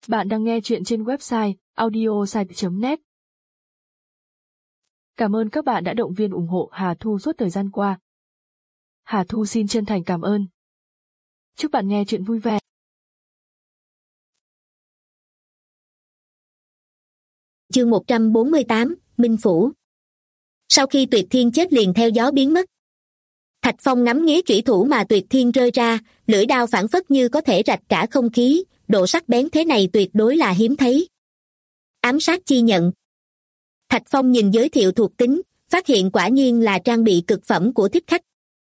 Bạn đang nghe chuyện trên website audiosite.net. Cảm ơn các bạn đã động viên ủng hộ Hà Thu suốt thời gian qua. Hà Thu xin chân thành cảm ơn. Chúc bạn nghe chuyện vui vẻ. Chương 148, Minh Phủ. Sau khi Tuyệt Thiên chết liền theo gió biến mất. Thạch Phong ngắm nghía chủy thủ mà Tuyệt Thiên rơi ra, lưỡi đao phảng phất như có thể rạch cả không khí, độ sắc bén thế này tuyệt đối là hiếm thấy. Ám sát chi nhận. Thạch Phong nhìn giới thiệu thuộc tính, phát hiện quả nhiên là trang bị cực phẩm của thích khách.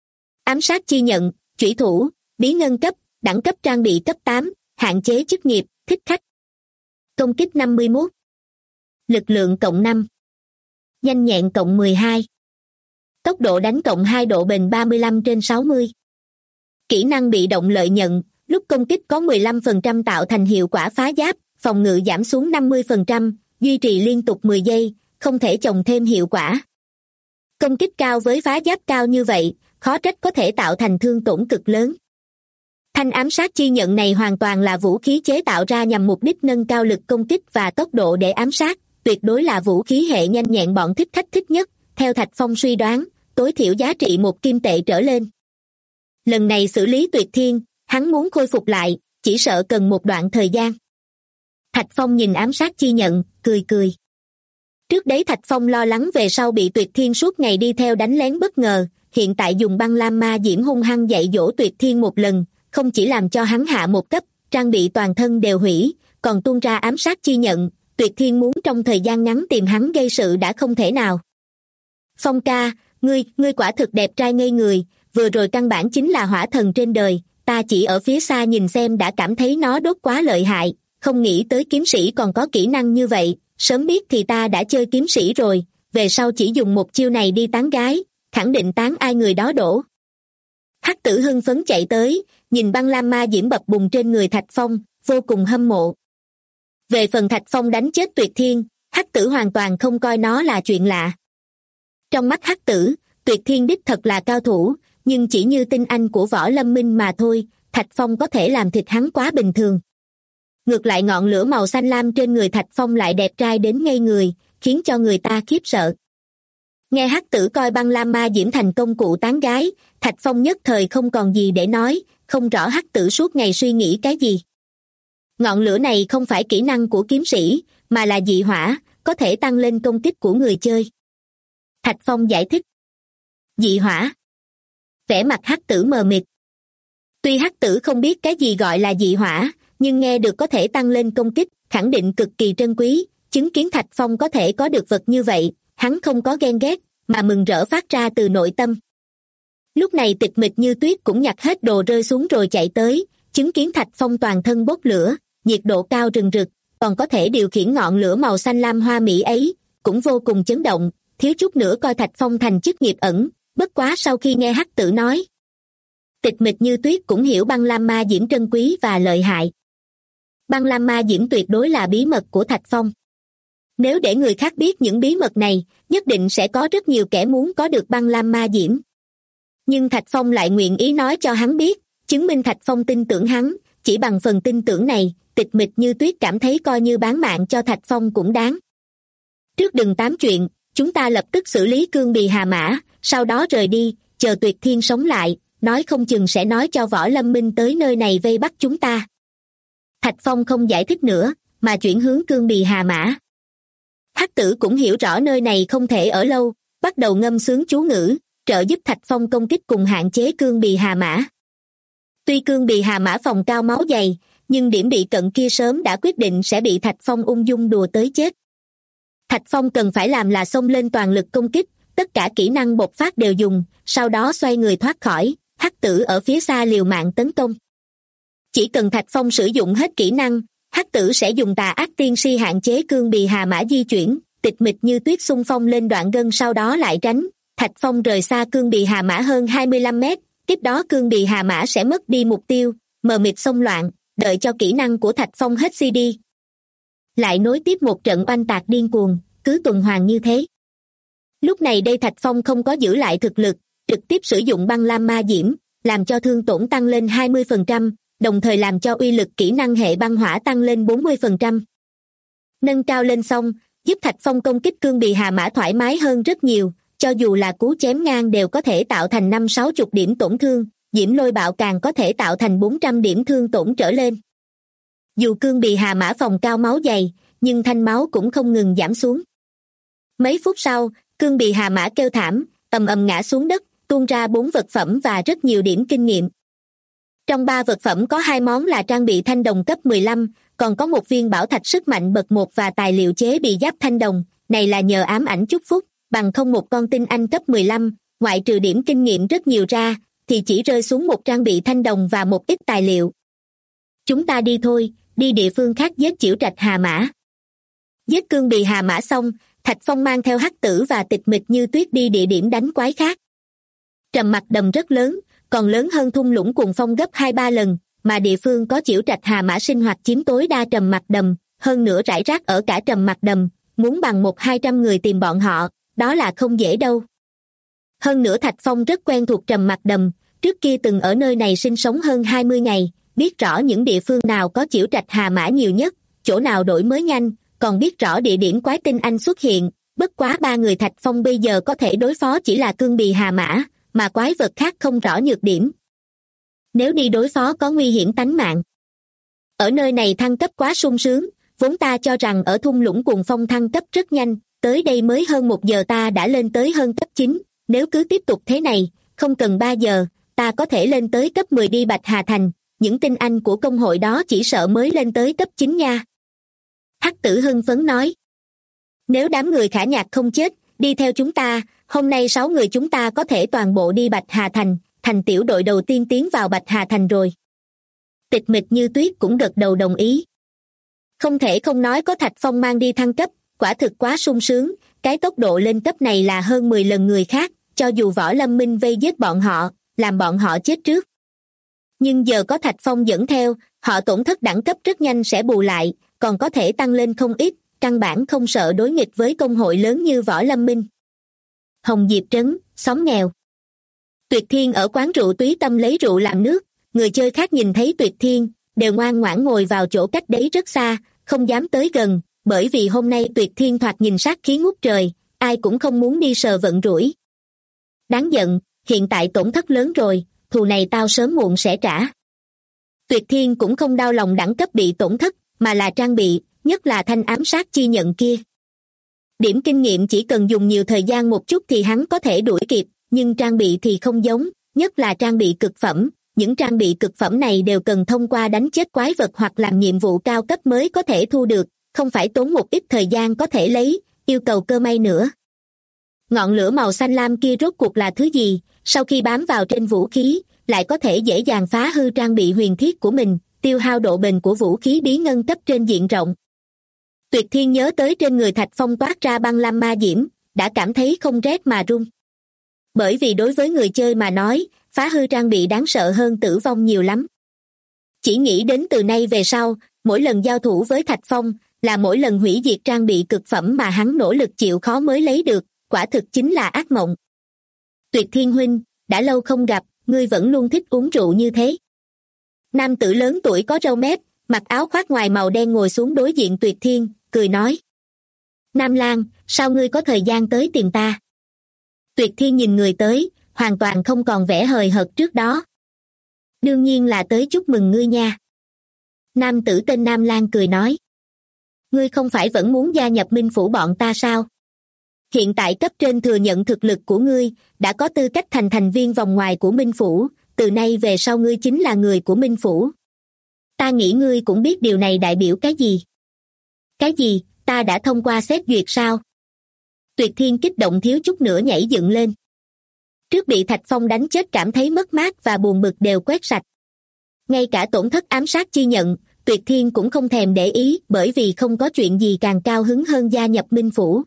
Ám sát chi nhận, chủy thủ, bí ngân cấp, đẳng cấp trang bị cấp 8, hạn chế chức nghiệp, thích khách. Công kích 51. Lực lượng cộng 5. Nhanh nhẹn cộng 12. Tốc độ đánh cộng 2, độ bền 35/60. Kỹ năng bị động lợi nhận, lúc công kích có 15% tạo thành hiệu quả phá giáp, phòng ngự giảm xuống 50%, duy trì liên tục 10 giây, không thể chồng thêm hiệu quả. Công kích cao với phá giáp cao như vậy, khó trách có thể tạo thành thương tổn cực lớn. Thanh ám sát chi nhận này hoàn toàn là vũ khí chế tạo ra nhằm mục đích nâng cao lực công kích và tốc độ để ám sát, tuyệt đối là vũ khí hệ nhanh nhẹn bọn thích khách thích nhất, theo Thạch Phong suy đoán, tối thiểu giá trị 1 kim tệ trở lên. Lần này xử lý Tuyệt Thiên, hắn muốn khôi phục lại, chỉ sợ cần một đoạn thời gian. Thạch Phong nhìn ám sát chi nhận, cười cười. Trước đấy Thạch Phong lo lắng về sau bị Tuyệt Thiên suốt ngày đi theo đánh lén bất ngờ, hiện tại dùng băng lam ma diễm hung hăng dạy dỗ Tuyệt Thiên một lần, không chỉ làm cho hắn hạ một cấp, trang bị toàn thân đều hủy, còn tuôn ra ám sát chi nhận, Tuyệt Thiên muốn trong thời gian ngắn tìm hắn gây sự đã không thể nào. Phong ca, ngươi quả thực đẹp trai ngây người, vừa rồi căn bản chính là hỏa thần trên đời, ta chỉ ở phía xa nhìn xem đã cảm thấy nó đốt quá lợi hại, không nghĩ tới kiếm sĩ còn có kỹ năng như vậy, sớm biết thì ta đã chơi kiếm sĩ rồi, về sau chỉ dùng một chiêu này đi tán gái, khẳng định tán ai người đó đổ. Hắc Tử hưng phấn chạy tới, nhìn băng lam ma diễm bập bùng trên người Thạch Phong, vô cùng hâm mộ. Về phần Thạch Phong đánh chết Tuyệt Thiên, Hắc Tử hoàn toàn không coi nó là chuyện lạ. Trong mắt Hắc Tử, Tuyệt Thiên đích thật là cao thủ, nhưng chỉ như tinh anh của Võ Lâm Minh mà thôi, Thạch Phong có thể làm thịt hắn quá bình thường. Ngược lại ngọn lửa màu xanh lam trên người Thạch Phong lại đẹp trai đến ngây người, khiến cho người ta khiếp sợ. Nghe Hắc Tử coi băng lam ma diễm thành công cụ tán gái, Thạch Phong nhất thời không còn gì để nói, không rõ Hắc Tử suốt ngày suy nghĩ cái gì. Ngọn lửa này không phải kỹ năng của kiếm sĩ, mà là dị hỏa, có thể tăng lên công kích của người chơi. Thạch Phong giải thích. Dị hỏa. Vẻ mặt Hắc Tử mờ mịt. Tuy Hắc Tử không biết cái gì gọi là dị hỏa, nhưng nghe được có thể tăng lên công kích, khẳng định cực kỳ trân quý, chứng kiến Thạch Phong có thể có được vật như vậy, hắn không có ghen ghét, mà mừng rỡ phát ra từ nội tâm. Lúc này Tịch Mịch Như Tuyết cũng nhặt hết đồ rơi xuống rồi chạy tới, chứng kiến Thạch Phong toàn thân bốc lửa, nhiệt độ cao rừng rực, còn có thể điều khiển ngọn lửa màu xanh lam hoa mỹ ấy, cũng vô cùng chấn động, thiếu chút nữa coi Thạch Phong thành chức nghiệp ẩn, bất quá sau khi nghe Hắc Tử nói. Tịch Mịch Như Tuyết cũng hiểu băng lam ma diễm trân quý và lợi hại. Băng lam ma diễm tuyệt đối là bí mật của Thạch Phong. Nếu để người khác biết những bí mật này, nhất định sẽ có rất nhiều kẻ muốn có được băng lam ma diễm. Nhưng Thạch Phong lại nguyện ý nói cho hắn biết, chứng minh Thạch Phong tin tưởng hắn, chỉ bằng phần tin tưởng này, Tịch Mịch Như Tuyết cảm thấy coi như bán mạng cho Thạch Phong cũng đáng. Trước đừng tám chuyện, chúng ta lập tức xử lý Cương Bì Hà Mã, sau đó rời đi, chờ Tuyệt Thiên sống lại, nói không chừng sẽ nói cho Võ Lâm Minh tới nơi này vây bắt chúng ta. Thạch Phong không giải thích nữa, mà chuyển hướng Cương Bì Hà Mã. Hắc Tử cũng hiểu rõ nơi này không thể ở lâu, bắt đầu ngâm sướng chú ngữ, trợ giúp Thạch Phong công kích cùng hạn chế Cương Bì Hà Mã. Tuy Cương Bì Hà Mã phòng cao máu dày, nhưng điểm bị cận kia sớm đã quyết định sẽ bị Thạch Phong ung dung đùa tới chết. Thạch Phong cần phải làm là xông lên toàn lực công kích, tất cả kỹ năng bộc phát đều dùng, sau đó xoay người thoát khỏi, Hắc Tử ở phía xa liều mạng tấn công. Chỉ cần Thạch Phong sử dụng hết kỹ năng, Hắc Tử sẽ dùng tà ác tiên si hạn chế Cương Bì Hà Mã di chuyển, Tịch Mịch Như Tuyết xung phong lên đoạn gân sau đó lại tránh, Thạch Phong rời xa Cương Bì Hà Mã hơn 25 mét, tiếp đó Cương Bì Hà Mã sẽ mất đi mục tiêu, mờ mịt xông loạn, đợi cho kỹ năng của Thạch Phong hết CD. Lại nối tiếp một trận oanh tạc điên cuồng, cứ tuần hoàn như thế. Lúc này đây Thạch Phong không có giữ lại thực lực, trực tiếp sử dụng băng lam ma diễm, làm cho thương tổn tăng lên 20%, đồng thời làm cho uy lực kỹ năng hệ băng hỏa tăng lên 40%. Nâng cao lên xong, giúp Thạch Phong công kích cương bì hà mã thoải mái hơn rất nhiều, cho dù là cú chém ngang đều có thể tạo thành 50-60 điểm tổn thương, diễm lôi bạo càng có thể tạo thành 400 điểm thương tổn trở lên. Dù cương bì hà mã phòng cao máu dày, nhưng thanh máu cũng không ngừng giảm xuống. Mấy phút sau, cương bì hà mã kêu thảm, ầm ầm ngã xuống đất, tuôn ra 4 vật phẩm và rất nhiều điểm kinh nghiệm. Trong 3 vật phẩm có 2 món là trang bị thanh đồng cấp 15, còn có một viên bảo thạch sức mạnh bậc 1 và tài liệu chế bị giáp thanh đồng, này là nhờ ám ảnh chúc phúc, bằng không một con tinh anh cấp 15, ngoại trừ điểm kinh nghiệm rất nhiều ra, thì chỉ rơi xuống một trang bị thanh đồng và một ít tài liệu. Chúng ta đi thôi, đi địa phương khác giết Chiểu Trạch Hà Mã. Giết cương bì hà mã xong, Thạch Phong mang theo Hắc Tử và Tịch Mịch Như Tuyết đi địa điểm đánh quái khác. Trầm Mặc Đầm rất lớn, còn lớn hơn thung lũng Cuồng Phong gấp 2-3 lần, mà địa phương có Chiểu Trạch Hà Mã sinh hoạt chiếm tối đa Trầm Mặc Đầm, hơn nữa rải rác ở cả Trầm Mặc Đầm, muốn bằng 100-200 người tìm bọn họ, đó là không dễ đâu. Hơn nữa Thạch Phong rất quen thuộc Trầm Mặc Đầm, trước kia từng ở nơi này sinh sống hơn 20 ngày, biết rõ những địa phương nào có Chiểu Trạch Hà Mã nhiều nhất, chỗ nào đổi mới nhanh, còn biết rõ địa điểm quái tinh anh xuất hiện, bất quá 3 người Thạch Phong bây giờ có thể đối phó chỉ là cương bì hà mã, mà quái vật khác không rõ nhược điểm. Nếu đi đối phó có nguy hiểm tánh mạng. Ở nơi này thăng cấp quá sung sướng, vốn ta cho rằng ở thung lũng Cuồng Phong thăng cấp rất nhanh, tới đây mới hơn 1 giờ ta đã lên tới hơn cấp 9, nếu cứ tiếp tục thế này, không cần 3 giờ, ta có thể lên tới cấp 10 đi Bạch Hà Thành, những tinh anh của công hội đó chỉ sợ mới lên tới cấp 9 nha. Hắc Tử hưng phấn nói. Nếu đám người Khả Nhạc không chết, đi theo chúng ta, hôm nay 6 người chúng ta có thể toàn bộ đi Bạch Hà Thành, thành tiểu đội đầu tiên tiến vào Bạch Hà Thành rồi. Tịch Mịch Như Tuyết cũng gật đầu đồng ý. Không thể không nói có Thạch Phong mang đi thăng cấp, quả thực quá sung sướng, cái tốc độ lên cấp này là hơn 10 lần người khác, cho dù Võ Lâm Minh vây giết bọn họ, làm bọn họ chết trước. Nhưng giờ có Thạch Phong dẫn theo, họ tổn thất đẳng cấp rất nhanh sẽ bù lại, còn có thể tăng lên không ít, căn bản không sợ đối nghịch với công hội lớn như Võ Lâm Minh. Hồng Diệp Trấn, xóm nghèo. Tuyệt Thiên ở quán rượu Túy Tâm lấy rượu làm nước, người chơi khác nhìn thấy Tuyệt Thiên, đều ngoan ngoãn ngồi vào chỗ cách đấy rất xa, không dám tới gần, bởi vì hôm nay Tuyệt Thiên thoạt nhìn sát khí ngút trời, ai cũng không muốn đi sờ vận rủi. Đáng giận, hiện tại tổn thất lớn rồi, thù này tao sớm muộn sẽ trả. Tuyệt Thiên cũng không đau lòng đẳng cấp bị tổn thất, mà là trang bị, nhất là thanh ám sát chi nhận kia. Điểm kinh nghiệm chỉ cần dùng nhiều thời gian một chút thì hắn có thể đuổi kịp, nhưng trang bị thì không giống, nhất là trang bị cực phẩm. Những trang bị cực phẩm này đều cần thông qua đánh chết quái vật hoặc làm nhiệm vụ cao cấp mới có thể thu được, không phải tốn một ít thời gian có thể lấy, yêu cầu cơ may nữa. Ngọn lửa màu xanh lam kia rốt cuộc là thứ gì, sau khi bám vào trên vũ khí, lại có thể dễ dàng phá hư trang bị huyền thiết của mình, tiêu hao độ bền của vũ khí bí ngân cấp trên diện rộng. Tuyệt Thiên nhớ tới trên người Thạch Phong toát ra băng lam ma diễm, đã cảm thấy không rét mà run. Bởi vì đối với người chơi mà nói, phá hư trang bị đáng sợ hơn tử vong nhiều lắm. Chỉ nghĩ đến từ nay về sau, mỗi lần giao thủ với Thạch Phong, là mỗi lần hủy diệt trang bị cực phẩm mà hắn nỗ lực chịu khó mới lấy được, quả thực chính là ác mộng. Tuyệt Thiên huynh, đã lâu không gặp, ngươi vẫn luôn thích uống rượu như thế. Nam tử lớn tuổi có râu mép, mặc áo khoác ngoài màu đen ngồi xuống đối diện Tuyệt Thiên, cười nói. Nam Lang, sao ngươi có thời gian tới tìm ta? Tuyệt Thiên nhìn người tới, hoàn toàn không còn vẻ hời hợt trước đó. Đương nhiên là tới chúc mừng ngươi nha. Nam tử tên Nam Lang cười nói. Ngươi không phải vẫn muốn gia nhập Minh Phủ bọn ta sao? Hiện tại cấp trên thừa nhận thực lực của ngươi, đã có tư cách thành thành viên vòng ngoài của Minh Phủ, từ nay về sau ngươi chính là người của Minh Phủ. Ta nghĩ ngươi cũng biết điều này đại biểu cái gì. Cái gì, ta đã thông qua xét duyệt sao? Tuyệt Thiên kích động thiếu chút nữa nhảy dựng lên. Trước bị Thạch Phong đánh chết cảm thấy mất mát và buồn bực đều quét sạch. Ngay cả tổn thất ám sát chi nhận, Tuyệt Thiên cũng không thèm để ý bởi vì không có chuyện gì càng cao hứng hơn gia nhập Minh Phủ.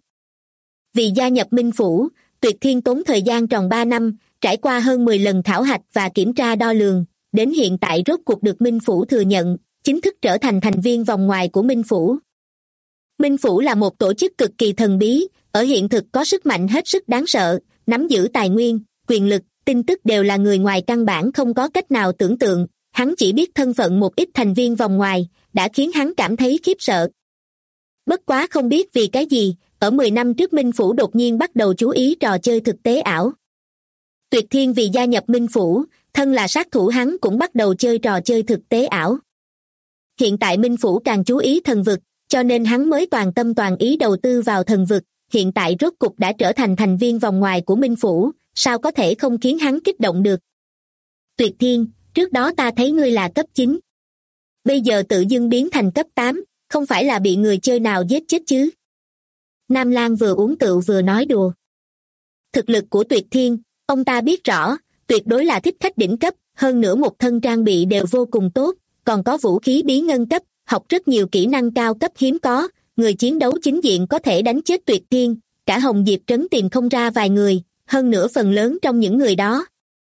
Vì gia nhập Minh Phủ, Tuyệt Thiên tốn thời gian tròn 3 năm, trải qua hơn 10 lần khảo hạch và kiểm tra đo lường, đến hiện tại rốt cuộc được Minh Phủ thừa nhận, chính thức trở thành thành viên vòng ngoài của Minh Phủ. Minh Phủ là một tổ chức cực kỳ thần bí, ở hiện thực có sức mạnh hết sức đáng sợ, nắm giữ tài nguyên, quyền lực, tin tức đều là người ngoài căn bản không có cách nào tưởng tượng, hắn chỉ biết thân phận một ít thành viên vòng ngoài, đã khiến hắn cảm thấy khiếp sợ. Bất quá không biết vì cái gì, ở 10 năm trước Minh Phủ đột nhiên bắt đầu chú ý trò chơi thực tế ảo. Tuyệt Thiên vì gia nhập Minh Phủ, thân là sát thủ hắn cũng bắt đầu chơi trò chơi thực tế ảo. Hiện tại Minh Phủ càng chú ý thần vực, cho nên hắn mới toàn tâm toàn ý đầu tư vào thần vực, hiện tại rốt cục đã trở thành thành viên vòng ngoài của Minh Phủ, sao có thể không khiến hắn kích động được. Tuyệt Thiên, trước đó ta thấy ngươi là cấp 9. Bây giờ tự dưng biến thành cấp 8, không phải là bị người chơi nào giết chết chứ? Nam Lang vừa uống rượu vừa nói đùa. Thực lực của Tuyệt Thiên, ông ta biết rõ, tuyệt đối là thích khách đỉnh cấp, hơn nữa một thân trang bị đều vô cùng tốt, còn có vũ khí bí ngân cấp, học rất nhiều kỹ năng cao cấp hiếm có, người chiến đấu chính diện có thể đánh chết Tuyệt Thiên, cả Hồng Diệp trấn tìm không ra vài người, hơn nữa phần lớn trong những người đó.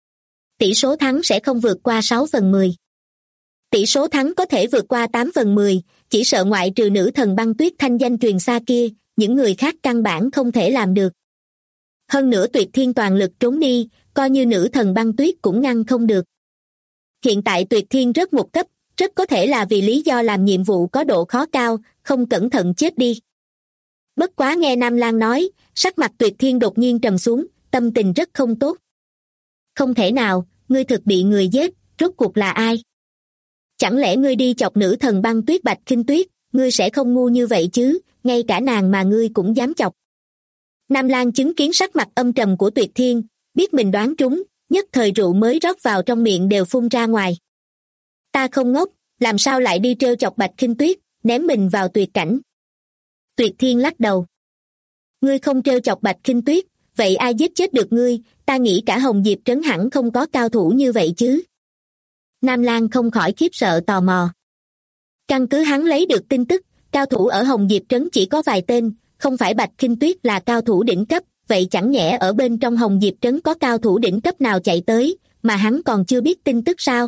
Tỷ số thắng sẽ không vượt qua 6/10. Tỷ số thắng có thể vượt qua 8/10, chỉ sợ ngoại trừ nữ thần băng tuyết thanh danh truyền xa kia, những người khác căn bản không thể làm được. Hơn nữa Tuyệt Thiên toàn lực trốn đi, coi như nữ thần băng tuyết cũng ngăn không được. Hiện tại Tuyệt Thiên rớt một cấp, rất có thể là vì lý do làm nhiệm vụ có độ khó cao, không cẩn thận chết đi. Bất quá nghe Nam Lang nói, sắc mặt Tuyệt Thiên đột nhiên trầm xuống, tâm tình rất không tốt. Không thể nào, ngươi thực bị người giết, rốt cuộc là ai? Chẳng lẽ ngươi đi chọc nữ thần băng tuyết Bạch Khinh Tuyết, ngươi sẽ không ngu như vậy chứ, ngay cả nàng mà ngươi cũng dám chọc. Nam Lang chứng kiến sắc mặt âm trầm của Tuyệt Thiên, biết mình đoán trúng, nhất thời rượu mới rót vào trong miệng đều phun ra ngoài. Ta không ngốc, làm sao lại đi trêu chọc Bạch Khinh Tuyết, ném mình vào tuyệt cảnh. Tuyệt Thiên lắc đầu. Ngươi không trêu chọc Bạch Khinh Tuyết, vậy ai giết chết được ngươi, ta nghĩ cả Hồng Diệp trấn hẳn không có cao thủ như vậy chứ. Nam Lang không khỏi khiếp sợ tò mò. Căn cứ hắn lấy được tin tức, cao thủ ở Hồng Diệp trấn chỉ có vài tên, không phải Bạch Khinh Tuyết là cao thủ đỉnh cấp, vậy chẳng nhẽ ở bên trong Hồng Diệp trấn có cao thủ đỉnh cấp nào chạy tới, mà hắn còn chưa biết tin tức sao?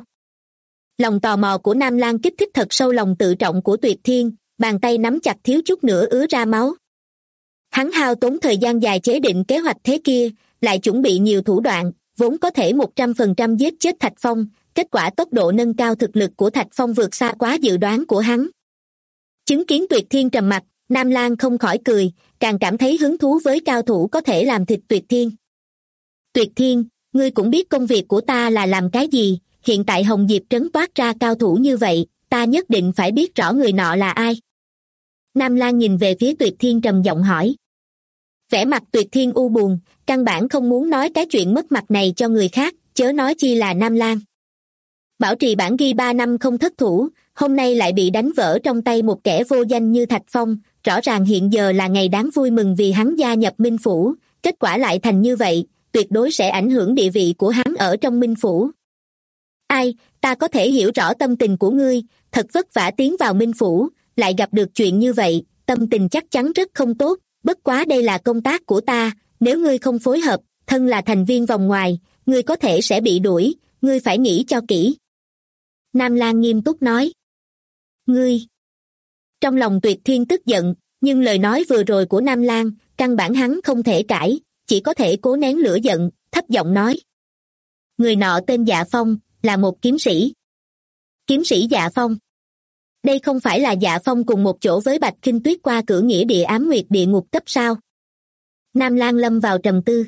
Lòng tò mò của Nam Lang kích thích thật sâu lòng tự trọng của Tuyệt Thiên, bàn tay nắm chặt thiếu chút nữa ứa ra máu. Hắn hao tốn thời gian dài chế định kế hoạch thế kia, lại chuẩn bị nhiều thủ đoạn, vốn có thể 100% giết chết Thạch Phong, kết quả tốc độ nâng cao thực lực của Thạch Phong vượt xa quá dự đoán của hắn. Chứng kiến Tuyệt Thiên trầm mặc, Nam Lang không khỏi cười, càng cảm thấy hứng thú với cao thủ có thể làm thịt Tuyệt Thiên. Tuyệt Thiên, ngươi cũng biết công việc của ta là làm cái gì, hiện tại Hồng Diệp trấn toát ra cao thủ như vậy, ta nhất định phải biết rõ người nọ là ai. Nam Lang nhìn về phía Tuyệt Thiên trầm giọng hỏi. Vẻ mặt Tuyệt Thiên u buồn, căn bản không muốn nói cái chuyện mất mặt này cho người khác, chớ nói chi là Nam Lang. Bảo trì bản ghi 3 năm không thất thủ, hôm nay lại bị đánh vỡ trong tay một kẻ vô danh như Thạch Phong, rõ ràng hiện giờ là ngày đáng vui mừng vì hắn gia nhập Minh Phủ, kết quả lại thành như vậy, tuyệt đối sẽ ảnh hưởng địa vị của hắn ở trong Minh Phủ. Ai, ta có thể hiểu rõ tâm tình của ngươi, thật vất vả tiến vào Minh Phủ, lại gặp được chuyện như vậy, tâm tình chắc chắn rất không tốt, bất quá đây là công tác của ta, nếu ngươi không phối hợp, thân là thành viên vòng ngoài, ngươi có thể sẽ bị đuổi, ngươi phải nghĩ cho kỹ. Nam Lang nghiêm túc nói. Ngươi. Trong lòng Tuyệt Thiên tức giận, nhưng lời nói vừa rồi của Nam Lang, căn bản hắn không thể cãi, chỉ có thể cố nén lửa giận, thấp giọng nói. Người nọ tên Dạ Phong, là một kiếm sĩ. Kiếm sĩ Dạ Phong. Đây không phải là Dạ Phong cùng một chỗ với Bạch Khinh Tuyết qua cửa nghĩa địa ám nguyệt địa ngục cấp sao? Nam Lang lâm vào trầm tư.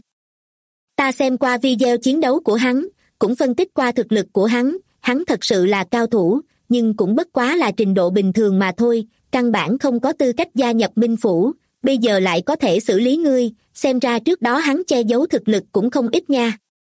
Ta xem qua video chiến đấu của hắn, cũng phân tích qua thực lực của hắn thật sự là cao thủ, nhưng cũng bất quá là trình độ bình thường mà thôi, căn bản không có tư cách gia nhập Minh Phủ, bây giờ lại có thể xử lý ngươi, xem ra trước đó hắn che giấu thực lực cũng không ít nha.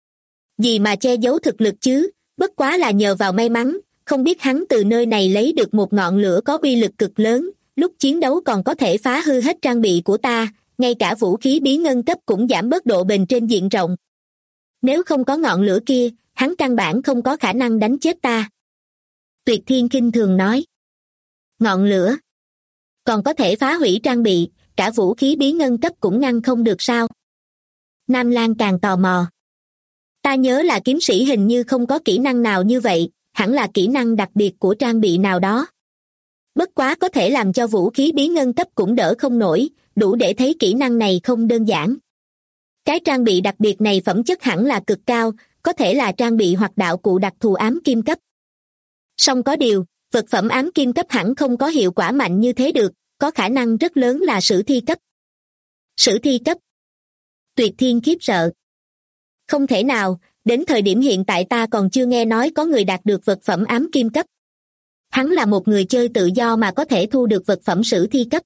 Gì mà che giấu thực lực chứ, bất quá là nhờ vào may mắn, không biết hắn từ nơi này lấy được một ngọn lửa có uy lực cực lớn, lúc chiến đấu còn có thể phá hư hết trang bị của ta, ngay cả vũ khí bí ngân cấp cũng giảm bớt độ bền trên diện rộng. Nếu không có ngọn lửa kia, hắn căn bản không có khả năng đánh chết ta. Tuyệt Thiên khinh thường nói. Ngọn lửa? Còn có thể phá hủy trang bị, cả vũ khí bí ngân cấp cũng ngăn không được sao? Nam Lang càng tò mò. Ta nhớ là kiếm sĩ hình như không có kỹ năng nào như vậy, hẳn là kỹ năng đặc biệt của trang bị nào đó. Bất quá có thể làm cho vũ khí bí ngân cấp cũng đỡ không nổi, đủ để thấy kỹ năng này không đơn giản. Cái trang bị đặc biệt này phẩm chất hẳn là cực cao, có thể là trang bị hoặc đạo cụ đặc thù ám kim cấp. Song có điều, vật phẩm ám kim cấp hẳn không có hiệu quả mạnh như thế được, có khả năng rất lớn là sử thi cấp. Sử thi cấp? Tuyệt Thiên khiếp sợ. Không thể nào, đến thời điểm hiện tại ta còn chưa nghe nói có người đạt được vật phẩm ám kim cấp. Hắn là một người chơi tự do mà có thể thu được vật phẩm sử thi cấp.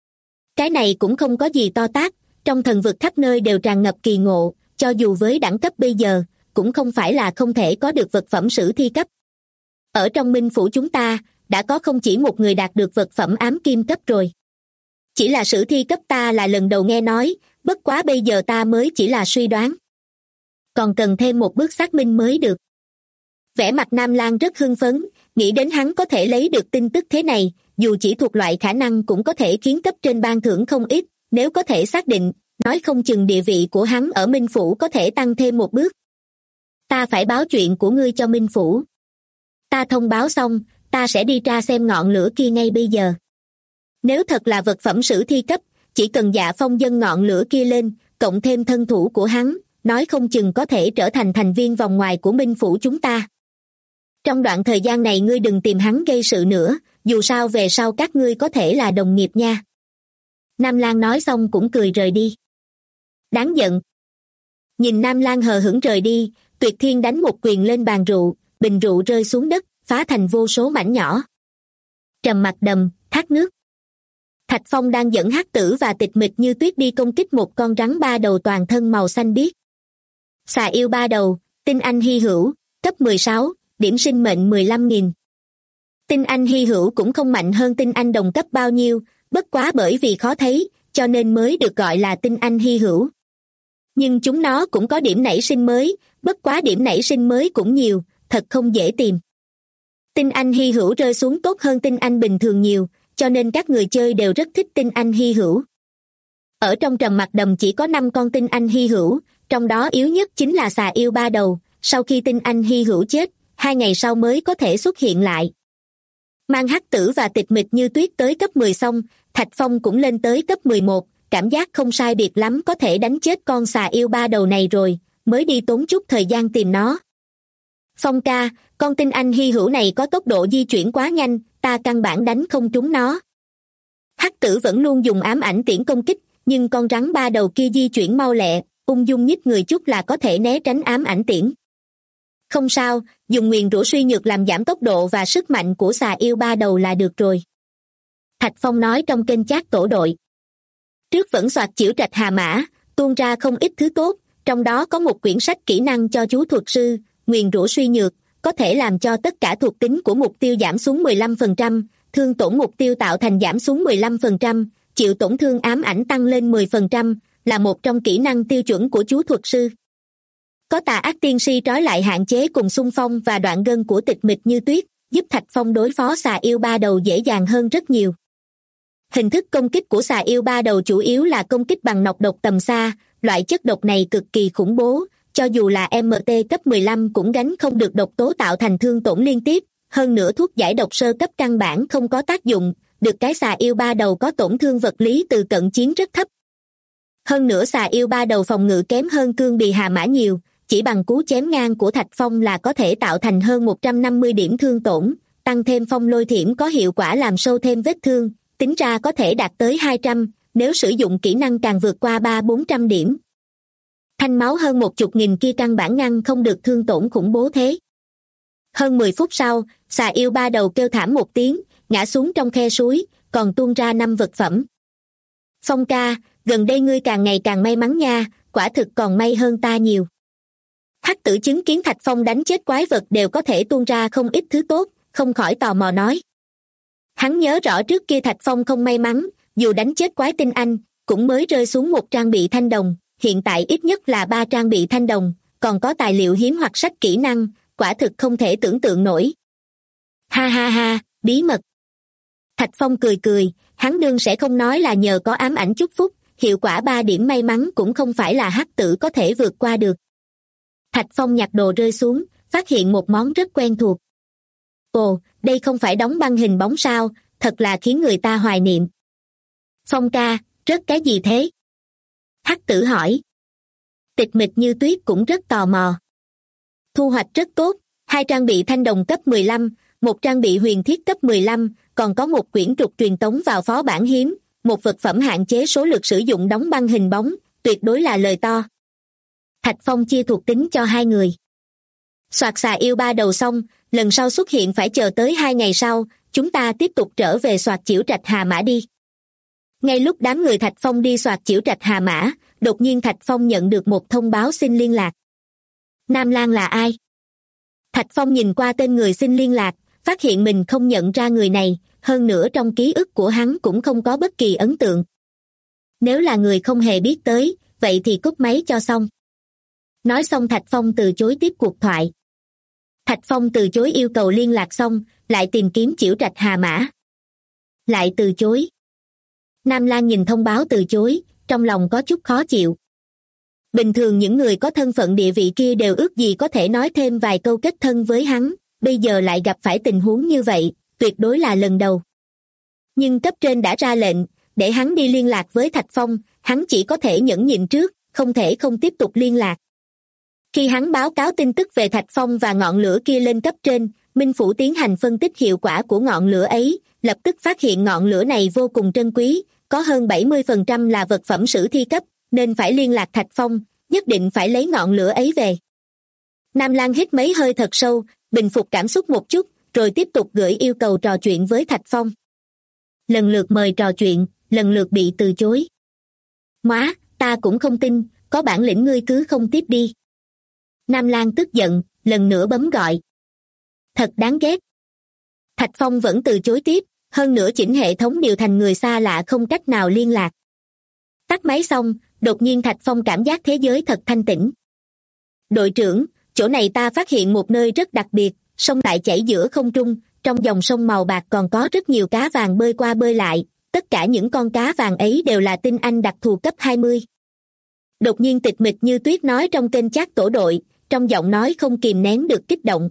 Cái này cũng không có gì to tát, trong thần vực khắp nơi đều tràn ngập kỳ ngộ, cho dù với đẳng cấp bây giờ, cũng không phải là không thể có được vật phẩm sử thi cấp. Ở trong Minh Phủ chúng ta, đã có không chỉ một người đạt được vật phẩm ám kim cấp rồi. Chỉ là sử thi cấp ta là lần đầu nghe nói, bất quá bây giờ ta mới chỉ là suy đoán. Còn cần thêm một bước xác minh mới được. Vẻ mặt Nam Lan rất hưng phấn, nghĩ đến hắn có thể lấy được tin tức thế này, dù chỉ thuộc loại khả năng cũng có thể khiến cấp trên ban thưởng không ít, nếu có thể xác định, nói không chừng địa vị của hắn ở Minh Phủ có thể tăng thêm một bước. Ta phải báo chuyện của ngươi cho Minh Phủ. Ta thông báo xong, ta sẽ đi tra xem ngọn lửa kia ngay bây giờ. Nếu thật là vật phẩm sử thi cấp, chỉ cần Dạ Phong dâng ngọn lửa kia lên, cộng thêm thân thủ của hắn, nói không chừng có thể trở thành thành viên vòng ngoài của Minh Phủ chúng ta. Trong đoạn thời gian này ngươi đừng tìm hắn gây sự nữa, dù sao về sau các ngươi có thể là đồng nghiệp nha. Nam Lan nói xong cũng cười rời đi. Đáng giận. Nhìn Nam Lan hờ hững rời đi, Tuyệt Thiên đánh một quyền lên bàn rượu, bình rượu rơi xuống đất, phá thành vô số mảnh nhỏ. Trầm Mặc Đầm, thác nước. Thạch Phong đang dẫn Hắc Tử và Tịch Mịch Như Tuyết đi công kích một con rắn ba đầu toàn thân màu xanh biếc. Xà yêu ba đầu, tinh anh hy hữu, cấp 16, điểm sinh mệnh 15.000. Tinh anh hy hữu cũng không mạnh hơn tinh anh đồng cấp bao nhiêu, bất quá bởi vì khó thấy, cho nên mới được gọi là tinh anh hy hữu. Nhưng chúng nó cũng có điểm nảy sinh mới, bất quá điểm nảy sinh mới cũng nhiều, thật không dễ tìm. Tinh anh hy hữu rơi xuống tốt hơn tinh anh bình thường nhiều, cho nên các người chơi đều rất thích tinh anh hy hữu. Ở trong Trầm Mặc Đầm chỉ có 5 con tinh anh hy hữu, trong đó yếu nhất chính là xà yêu ba đầu, sau khi tinh anh hy hữu chết, 2 ngày sau mới có thể xuất hiện lại. Mang Hắc Tử và Tịch Mịch Như Tuyết tới cấp 10 xong, Thạch Phong cũng lên tới cấp 11, cảm giác không sai biệt lắm có thể đánh chết con xà yêu ba đầu này rồi, mới đi tốn chút thời gian tìm nó. Phong ca, con tinh anh hy hữu này có tốc độ di chuyển quá nhanh, ta căn bản đánh không trúng nó. Hắc Tử vẫn luôn dùng ám ảnh tiễn công kích, nhưng con rắn ba đầu kia di chuyển mau lẹ, ung dung nhích người chút là có thể né tránh ám ảnh tiễn. Không sao, dùng nguyền rủa suy nhược làm giảm tốc độ và sức mạnh của xà yêu ba đầu là được rồi. Thạch Phong nói trong kênh chat tổ đội. Trước vẫn soạt chiểu trạch hà mã, tuôn ra không ít thứ tốt, trong đó có một quyển sách kỹ năng cho chú thuật sư, nguyền rủa suy nhược, có thể làm cho tất cả thuộc tính của mục tiêu giảm xuống 15%, thương tổn mục tiêu tạo thành giảm xuống 15%, chịu tổn thương ám ảnh tăng lên 10%, là một trong kỹ năng tiêu chuẩn của chú thuật sư. Có tà ác tiên si trói lại hạn chế cùng xung phong và đoạn gân của Tịch Mịch Như Tuyết, giúp Thạch Phong đối phó xà yêu ba đầu dễ dàng hơn rất nhiều. Hình thức công kích của xà yêu ba đầu chủ yếu là công kích bằng nọc độc tầm xa, loại chất độc này cực kỳ khủng bố, cho dù là MT cấp 15 cũng gánh không được độc tố tạo thành thương tổn liên tiếp, hơn nữa thuốc giải độc sơ cấp căn bản không có tác dụng, được cái xà yêu ba đầu có tổn thương vật lý từ cận chiến rất thấp. Hơn nữa xà yêu ba đầu phòng ngự kém hơn cương bì hà mã nhiều, chỉ bằng cú chém ngang của Thạch Phong là có thể tạo thành hơn 150 điểm thương tổn, tăng thêm phong lôi thiểm có hiệu quả làm sâu thêm vết thương, tính ra có thể đạt tới 200, nếu sử dụng kỹ năng càng vượt qua 300-400 điểm. Thanh máu hơn 10.000 kia căn bản ngăn không được thương tổn khủng bố thế. Hơn 10 phút sau, xà yêu ba đầu kêu thảm một tiếng, ngã xuống trong khe suối, còn tuôn ra 5 vật phẩm. Phong ca, gần đây ngươi càng ngày càng may mắn nha, quả thực còn may hơn ta nhiều. Hắc Tử chứng kiến Thạch Phong đánh chết quái vật đều có thể tuôn ra không ít thứ tốt, không khỏi tò mò nói. Hắn nhớ rõ trước kia Thạch Phong không may mắn, dù đánh chết quái tinh anh, cũng mới rơi xuống một trang bị thanh đồng, hiện tại ít nhất là 3 trang bị thanh đồng, còn có tài liệu hiếm hoặc sách kỹ năng, quả thực không thể tưởng tượng nổi. Ha ha ha, bí mật. Thạch Phong cười cười, hắn đương sẽ không nói là nhờ có ám ảnh chúc phúc, hiệu quả 3 điểm may mắn cũng không phải là Hắc Tử có thể vượt qua được. Thạch Phong nhặt đồ rơi xuống, phát hiện một món rất quen thuộc. Ồ, đây không phải đóng băng hình bóng sao, thật là khiến người ta hoài niệm. Phong ca, rớt cái gì thế? Hắc Tử hỏi. Tịch Mịch Như Tuyết cũng rất tò mò. Thu hoạch rất tốt, 2 trang bị thanh đồng cấp 15, một trang bị huyền thiết cấp 15, còn có một quyển trục truyền tống vào phó bản hiếm, một vật phẩm hạn chế số lượt sử dụng đóng băng hình bóng, tuyệt đối là lời to. Thạch Phong chia thuộc tính cho hai người. Soạt xà yêu ba đầu xong, lần sau xuất hiện phải chờ tới 2 ngày sau, chúng ta tiếp tục trở về soạt Chiểu Trạch Hà Mã đi. Ngay lúc đám người Thạch Phong đi soạt Chiểu Trạch Hà Mã, đột nhiên Thạch Phong nhận được một thông báo xin liên lạc. Nam Lan là ai? Thạch Phong nhìn qua tên người xin liên lạc, phát hiện mình không nhận ra người này, hơn nữa trong ký ức của hắn cũng không có bất kỳ ấn tượng. Nếu là người không hề biết tới, vậy thì cúp máy cho xong. Nói xong Thạch Phong từ chối tiếp cuộc thoại. Thạch Phong từ chối yêu cầu liên lạc xong, lại tìm kiếm Chiểu Trạch Hà Mã. Lại từ chối. Nam Lan nhìn thông báo từ chối, trong lòng có chút khó chịu. Bình thường những người có thân phận địa vị kia đều ước gì có thể nói thêm vài câu kết thân với hắn, bây giờ lại gặp phải tình huống như vậy, tuyệt đối là lần đầu. Nhưng cấp trên đã ra lệnh, để hắn đi liên lạc với Thạch Phong, hắn chỉ có thể nhẫn nhịn trước, không thể không tiếp tục liên lạc. Khi hắn báo cáo tin tức về Thạch Phong và ngọn lửa kia lên cấp trên, Minh Phủ tiến hành phân tích hiệu quả của ngọn lửa ấy, lập tức phát hiện ngọn lửa này vô cùng trân quý, có hơn 70% là vật phẩm sử thi cấp, nên phải liên lạc Thạch Phong, nhất định phải lấy ngọn lửa ấy về. Nam Lan hít mấy hơi thật sâu, bình phục cảm xúc một chút, rồi tiếp tục gửi yêu cầu trò chuyện với Thạch Phong. Lần lượt mời trò chuyện, lần lượt bị từ chối. Móa, ta cũng không tin, có bản lĩnh ngươi cứ không tiếp đi. Nam Lan tức giận, lần nữa bấm gọi. Thật đáng ghét. Thạch Phong vẫn từ chối tiếp, hơn nữa chỉnh hệ thống điều thành người xa lạ không cách nào liên lạc. Tắt máy xong, đột nhiên Thạch Phong cảm giác thế giới thật thanh tĩnh. Đội trưởng, chỗ này ta phát hiện một nơi rất đặc biệt, sông tại chảy giữa không trung, trong dòng sông màu bạc còn có rất nhiều cá vàng bơi qua bơi lại, tất cả những con cá vàng ấy đều là tinh anh đặc thù cấp 20. Đột nhiên Tịch Mịch Như Tuyết nói trong kênh chat tổ đội, trong giọng nói không kìm nén được kích động.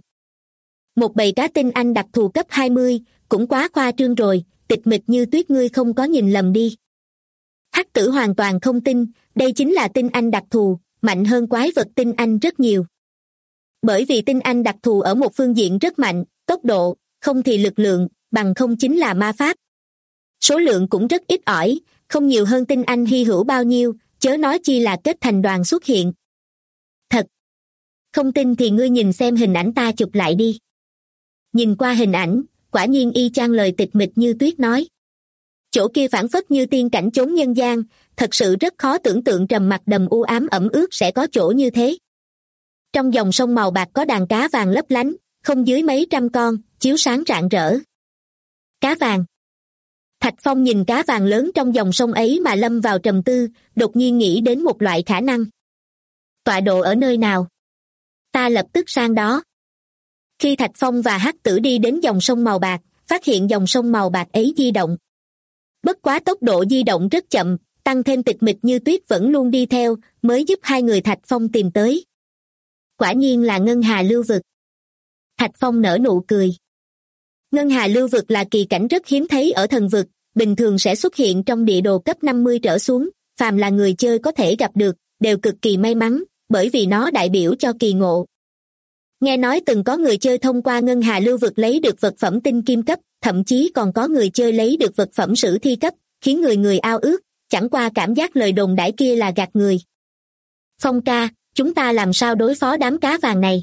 Một bầy cá tinh anh đặc thù cấp 20, cũng quá khoa trương rồi, Tịch Mịch Như Tuyết ngươi không có nhìn lầm đi. Hắc Tử hoàn toàn không tin, đây chính là tinh anh đặc thù, mạnh hơn quái vật tinh anh rất nhiều. Bởi vì tinh anh đặc thù ở một phương diện rất mạnh, tốc độ, không thì lực lượng, bằng không chính là ma pháp. Số lượng cũng rất ít ỏi, không nhiều hơn tinh anh hy hữu bao nhiêu, chớ nói chi là kết thành đoàn xuất hiện. Thật. Không tin thì ngươi nhìn xem hình ảnh ta chụp lại đi. Nhìn qua hình ảnh, quả nhiên y chang lời Tịch Mịch Như Tuyết nói. Chỗ kia phảng phất như tiên cảnh chốn nhân gian, thật sự rất khó tưởng tượng trầm mặc đầm u ám ẩm ướt sẽ có chỗ như thế. Trong dòng sông màu bạc có đàn cá vàng lấp lánh, không dưới mấy trăm con, chiếu sáng rạng rỡ. Cá vàng. Thạch Phong nhìn cá vàng lớn trong dòng sông ấy mà lâm vào trầm tư, đột nhiên nghĩ đến một loại khả năng. Tọa độ ở nơi nào? Ta lập tức sang đó. Khi Thạch Phong và Hắc Tử đi đến dòng sông màu bạc, phát hiện dòng sông màu bạc ấy di động. Bất quá tốc độ di động rất chậm, tăng thêm Tịch Mịch Như Tuyết vẫn luôn đi theo, mới giúp hai người Thạch Phong tìm tới. Quả nhiên là Ngân Hà Lưu Vực. Thạch Phong nở nụ cười. Ngân Hà Lưu Vực là kỳ cảnh rất hiếm thấy ở thần vực, bình thường sẽ xuất hiện trong địa đồ cấp 50 trở xuống, phàm là người chơi có thể gặp được, đều cực kỳ may mắn, bởi vì nó đại biểu cho kỳ ngộ. Nghe nói từng có người chơi thông qua Ngân Hà Lưu Vực lấy được vật phẩm tinh kim cấp, thậm chí còn có người chơi lấy được vật phẩm sử thi cấp, khiến người người ao ước, chẳng qua cảm giác lời đồn đãi kia là gạt người. Phong ca, chúng ta làm sao đối phó đám cá vàng này?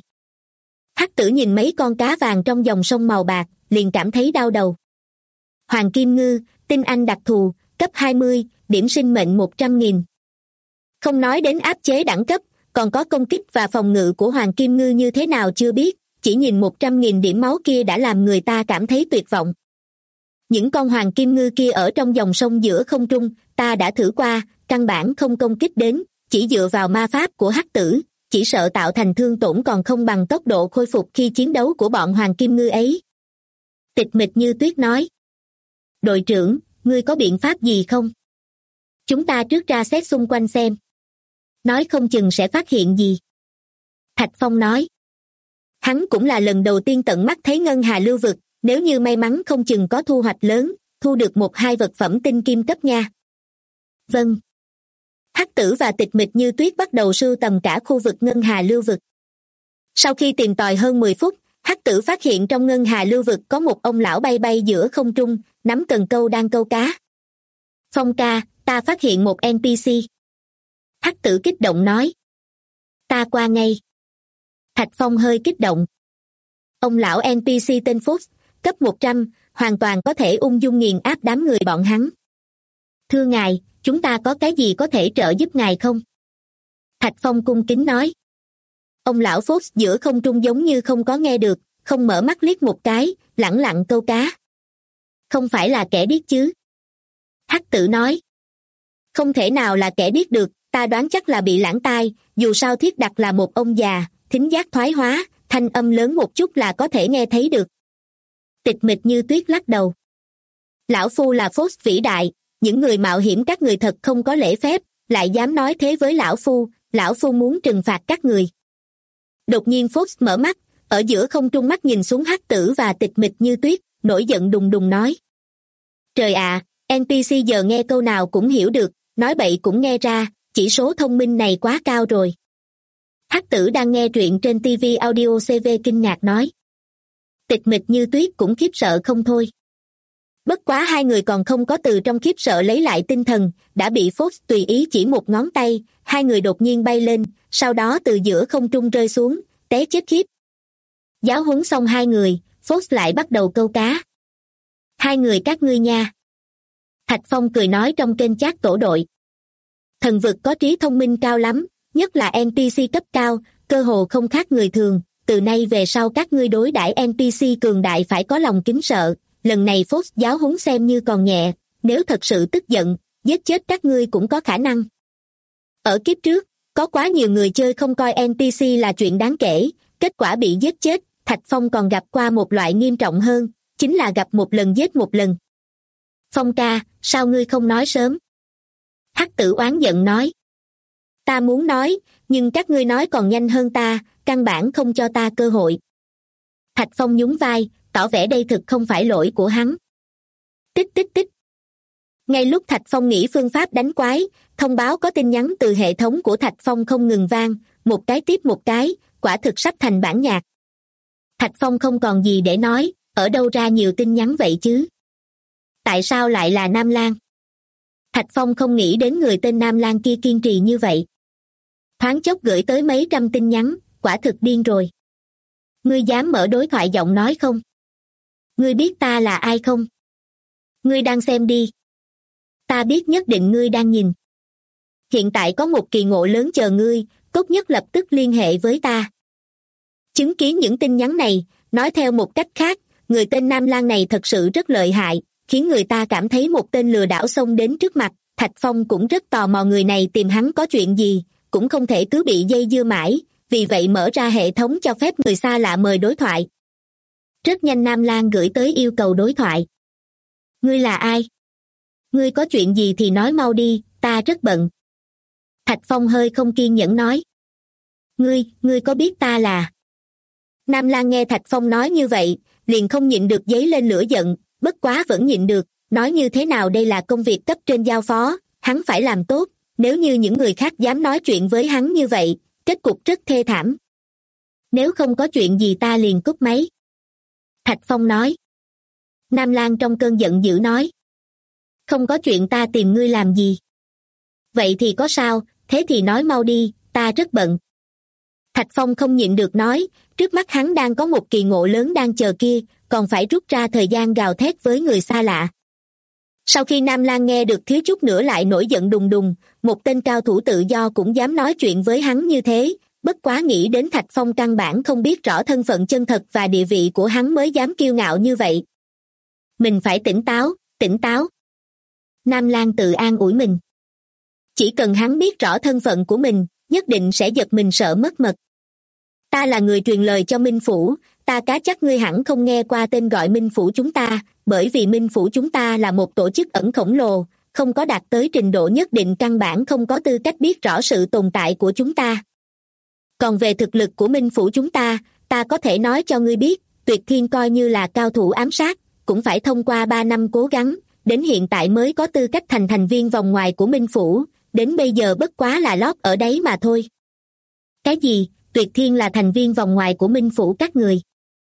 Hắc Tử nhìn mấy con cá vàng trong dòng sông màu bạc, liền cảm thấy đau đầu. Hoàng Kim Ngư, tinh anh đặc thù, cấp 20, điểm sinh mệnh 100.000. Không nói đến áp chế đẳng cấp, còn có công kích và phòng ngự của Hoàng Kim Ngư như thế nào chưa biết, chỉ nhìn 100.000 điểm máu kia đã làm người ta cảm thấy tuyệt vọng. Những con Hoàng Kim Ngư kia ở trong dòng sông giữa không trung, ta đã thử qua, căn bản không công kích đến, chỉ dựa vào ma pháp của Hắc Tử, chỉ sợ tạo thành thương tổn còn không bằng tốc độ khôi phục khi chiến đấu của bọn Hoàng Kim Ngư ấy. Tịch Mịch Như Tuyết nói. Đội trưởng, ngươi có biện pháp gì không? Chúng ta trước ra xét xung quanh xem. Nói không chừng sẽ phát hiện gì. Thạch Phong nói. Hắn cũng là lần đầu tiên tận mắt thấy Ngân Hà Lưu Vực, nếu như may mắn không chừng có thu hoạch lớn, thu được 1-2 vật phẩm tinh kim cấp nha. Vâng. Hắc Tử và Tịch Mịch Như Tuyết bắt đầu sưu tầm cả khu vực Ngân Hà Lưu Vực. Sau khi tìm tòi hơn 10 phút, Hắc tử phát hiện trong ngân hà lưu vực có một ông lão bay bay giữa không trung, nắm cần câu đang câu cá. Phong ca, ta phát hiện một NPC. Hắc tử kích động nói. Ta qua ngay. Thạch Phong hơi kích động. Ông lão NPC tên Fox, cấp 100, hoàn toàn có thể ung dung nghiền áp đám người bọn hắn. Thưa ngài, chúng ta có cái gì có thể trợ giúp ngài không? Thạch Phong cung kính nói. Ông lão Fox giữa không trung giống như không có nghe được, không mở mắt liếc một cái, lẳng lặng câu cá. Không phải là kẻ điếc chứ? Hắc tử nói. Không thể nào là kẻ điếc được, ta đoán chắc là bị lãng tai, dù sao Thiết Đặc là một ông già, thính giác thoái hóa, thanh âm lớn một chút là có thể nghe thấy được. Tịch Mịch Như Tuyết lắc đầu. Lão phu là Fox vĩ đại, những người mạo hiểm các người thật không có lễ phép, lại dám nói thế với lão phu muốn trừng phạt các người. Đột nhiên Fox mở mắt, ở giữa không trung mắt nhìn xuống Hắc tử và Tịch Mịch Như Tuyết, nổi giận đùng đùng nói. Trời ạ, NPC giờ nghe câu nào cũng hiểu được, nói bậy cũng nghe ra, chỉ số thông minh này quá cao rồi. Hắc tử đang nghe truyện trên TV Audio CV kinh ngạc nói. Tịch Mịch Như Tuyết cũng khiếp sợ không thôi. Bất quá hai người còn không có từ trong khiếp sợ lấy lại tinh thần, đã bị Fox tùy ý chỉ một ngón tay, hai người đột nhiên bay lên, sau đó từ giữa không trung rơi xuống, té chết khiếp. Giáo huấn xong hai người, Fox lại bắt đầu câu cá. Hai người các ngươi nha. Thạch Phong cười nói trong kênh chat tổ đội. Thần vực có trí thông minh cao lắm, nhất là NPC cấp cao, cơ hồ không khác người thường, từ nay về sau các ngươi đối đãi NPC cường đại phải có lòng kính sợ, lần này Fox giáo huấn xem như còn nhẹ, nếu thật sự tức giận, giết chết các ngươi cũng có khả năng. Ở kiếp trước, có quá nhiều người chơi không coi NPC là chuyện đáng kể, kết quả bị giết chết, Thạch Phong còn gặp qua một loại nghiêm trọng hơn, chính là gặp một lần giết một lần. Phong ca, sao ngươi không nói sớm? Hắc tử oán giận nói. Ta muốn nói, nhưng các ngươi nói còn nhanh hơn ta, căn bản không cho ta cơ hội. Thạch Phong nhún vai, tỏ vẻ đây thực không phải lỗi của hắn. Tích tích tích. Ngay lúc Thạch Phong nghĩ phương pháp đánh quái, thông báo có tin nhắn từ hệ thống của Thạch Phong không ngừng vang, một cái tiếp một cái, quả thực sắp thành bản nhạc. Thạch Phong không còn gì để nói, ở đâu ra nhiều tin nhắn vậy chứ? Tại sao lại là Nam Lan? Thạch Phong không nghĩ đến người tên Nam Lan kia kiên trì như vậy. Thoáng chốc gửi tới mấy trăm tin nhắn, quả thực điên rồi. Ngươi dám mở đối thoại giọng nói không? Ngươi biết ta là ai không? Ngươi đang xem đi. Ta biết nhất định ngươi đang nhìn. Hiện tại có một kỳ ngộ lớn chờ ngươi, tốt nhất lập tức liên hệ với ta. Chứng kiến những tin nhắn này, nói theo một cách khác, người tên Nam Lan này thật sự rất lợi hại, khiến người ta cảm thấy một tên lừa đảo xông đến trước mặt. Thạch Phong cũng rất tò mò người này tìm hắn có chuyện gì, cũng không thể cứ bị dây dưa mãi, vì vậy mở ra hệ thống cho phép người xa lạ mời đối thoại. Rất nhanh Nam Lan gửi tới yêu cầu đối thoại. Ngươi là ai? Ngươi có chuyện gì thì nói mau đi, ta rất bận. Thạch Phong hơi không kiên nhẫn nói. Ngươi có biết ta là... Nam Lan nghe Thạch Phong nói như vậy, liền không nhịn được dấy lên lửa giận, bất quá vẫn nhịn được, nói như thế nào đây là công việc cấp trên giao phó, hắn phải làm tốt, nếu như những người khác dám nói chuyện với hắn như vậy, kết cục rất thê thảm. Nếu không có chuyện gì ta liền cúp máy. Thạch Phong nói. Nam Lan trong cơn giận dữ nói. Không có chuyện ta tìm ngươi làm gì? Vậy thì có sao, thế thì nói mau đi, ta rất bận. Thạch Phong không nhịn được nói, trước mắt hắn đang có một kỳ ngộ lớn đang chờ kia, còn phải rút ra thời gian gào thét với người xa lạ. Sau khi Nam Lan nghe được thiếu chút nữa lại nổi giận đùng đùng, một tên cao thủ tự do cũng dám nói chuyện với hắn như thế, bất quá nghĩ đến Thạch Phong căn bản không biết rõ thân phận chân thật và địa vị của hắn mới dám kiêu ngạo như vậy. Mình phải tỉnh táo, tỉnh táo. Nam Lan tự an ủi mình. Chỉ cần hắn biết rõ thân phận của mình, nhất định sẽ giật mình sợ mất mật. Ta là người truyền lời cho Minh Phủ, ta cá chắc ngươi hẳn không nghe qua tên gọi Minh Phủ chúng ta, bởi vì Minh Phủ chúng ta là một tổ chức ẩn khổng lồ, không có đạt tới trình độ nhất định căn bản không có tư cách biết rõ sự tồn tại của chúng ta. Còn về thực lực của Minh Phủ chúng ta có thể nói cho ngươi biết, Tuyệt Thiên coi như là cao thủ ám sát, cũng phải thông qua 3 năm cố gắng, đến hiện tại mới có tư cách thành thành viên vòng ngoài của Minh Phủ, đến bây giờ bất quá là lót ở đấy mà thôi. Cái gì? Tuyệt Thiên là thành viên vòng ngoài của Minh Phủ các người?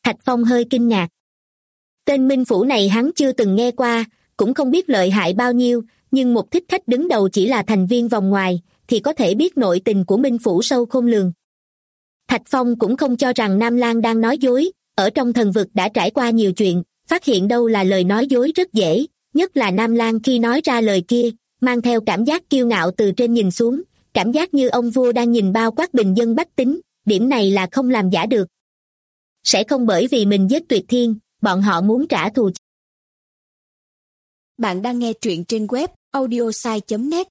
Thạch Phong hơi kinh ngạc. Tên Minh Phủ này hắn chưa từng nghe qua, cũng không biết lợi hại bao nhiêu, nhưng một thích khách đứng đầu chỉ là thành viên vòng ngoài, thì có thể biết nội tình của Minh Phủ sâu khôn lường. Thạch Phong cũng không cho rằng Nam Lang đang nói dối, ở trong thần vực đã trải qua nhiều chuyện, phát hiện đâu là lời nói dối rất dễ, nhất là Nam Lang khi nói ra lời kia, mang theo cảm giác kiêu ngạo từ trên nhìn xuống, cảm giác như ông vua đang nhìn bao quát bình dân bách tính, điểm này là không làm giả được. Sẽ không bởi vì mình giết Tuyệt Thiên, bọn họ muốn trả thù. Bạn đang nghe truyện trên web audiosai.net.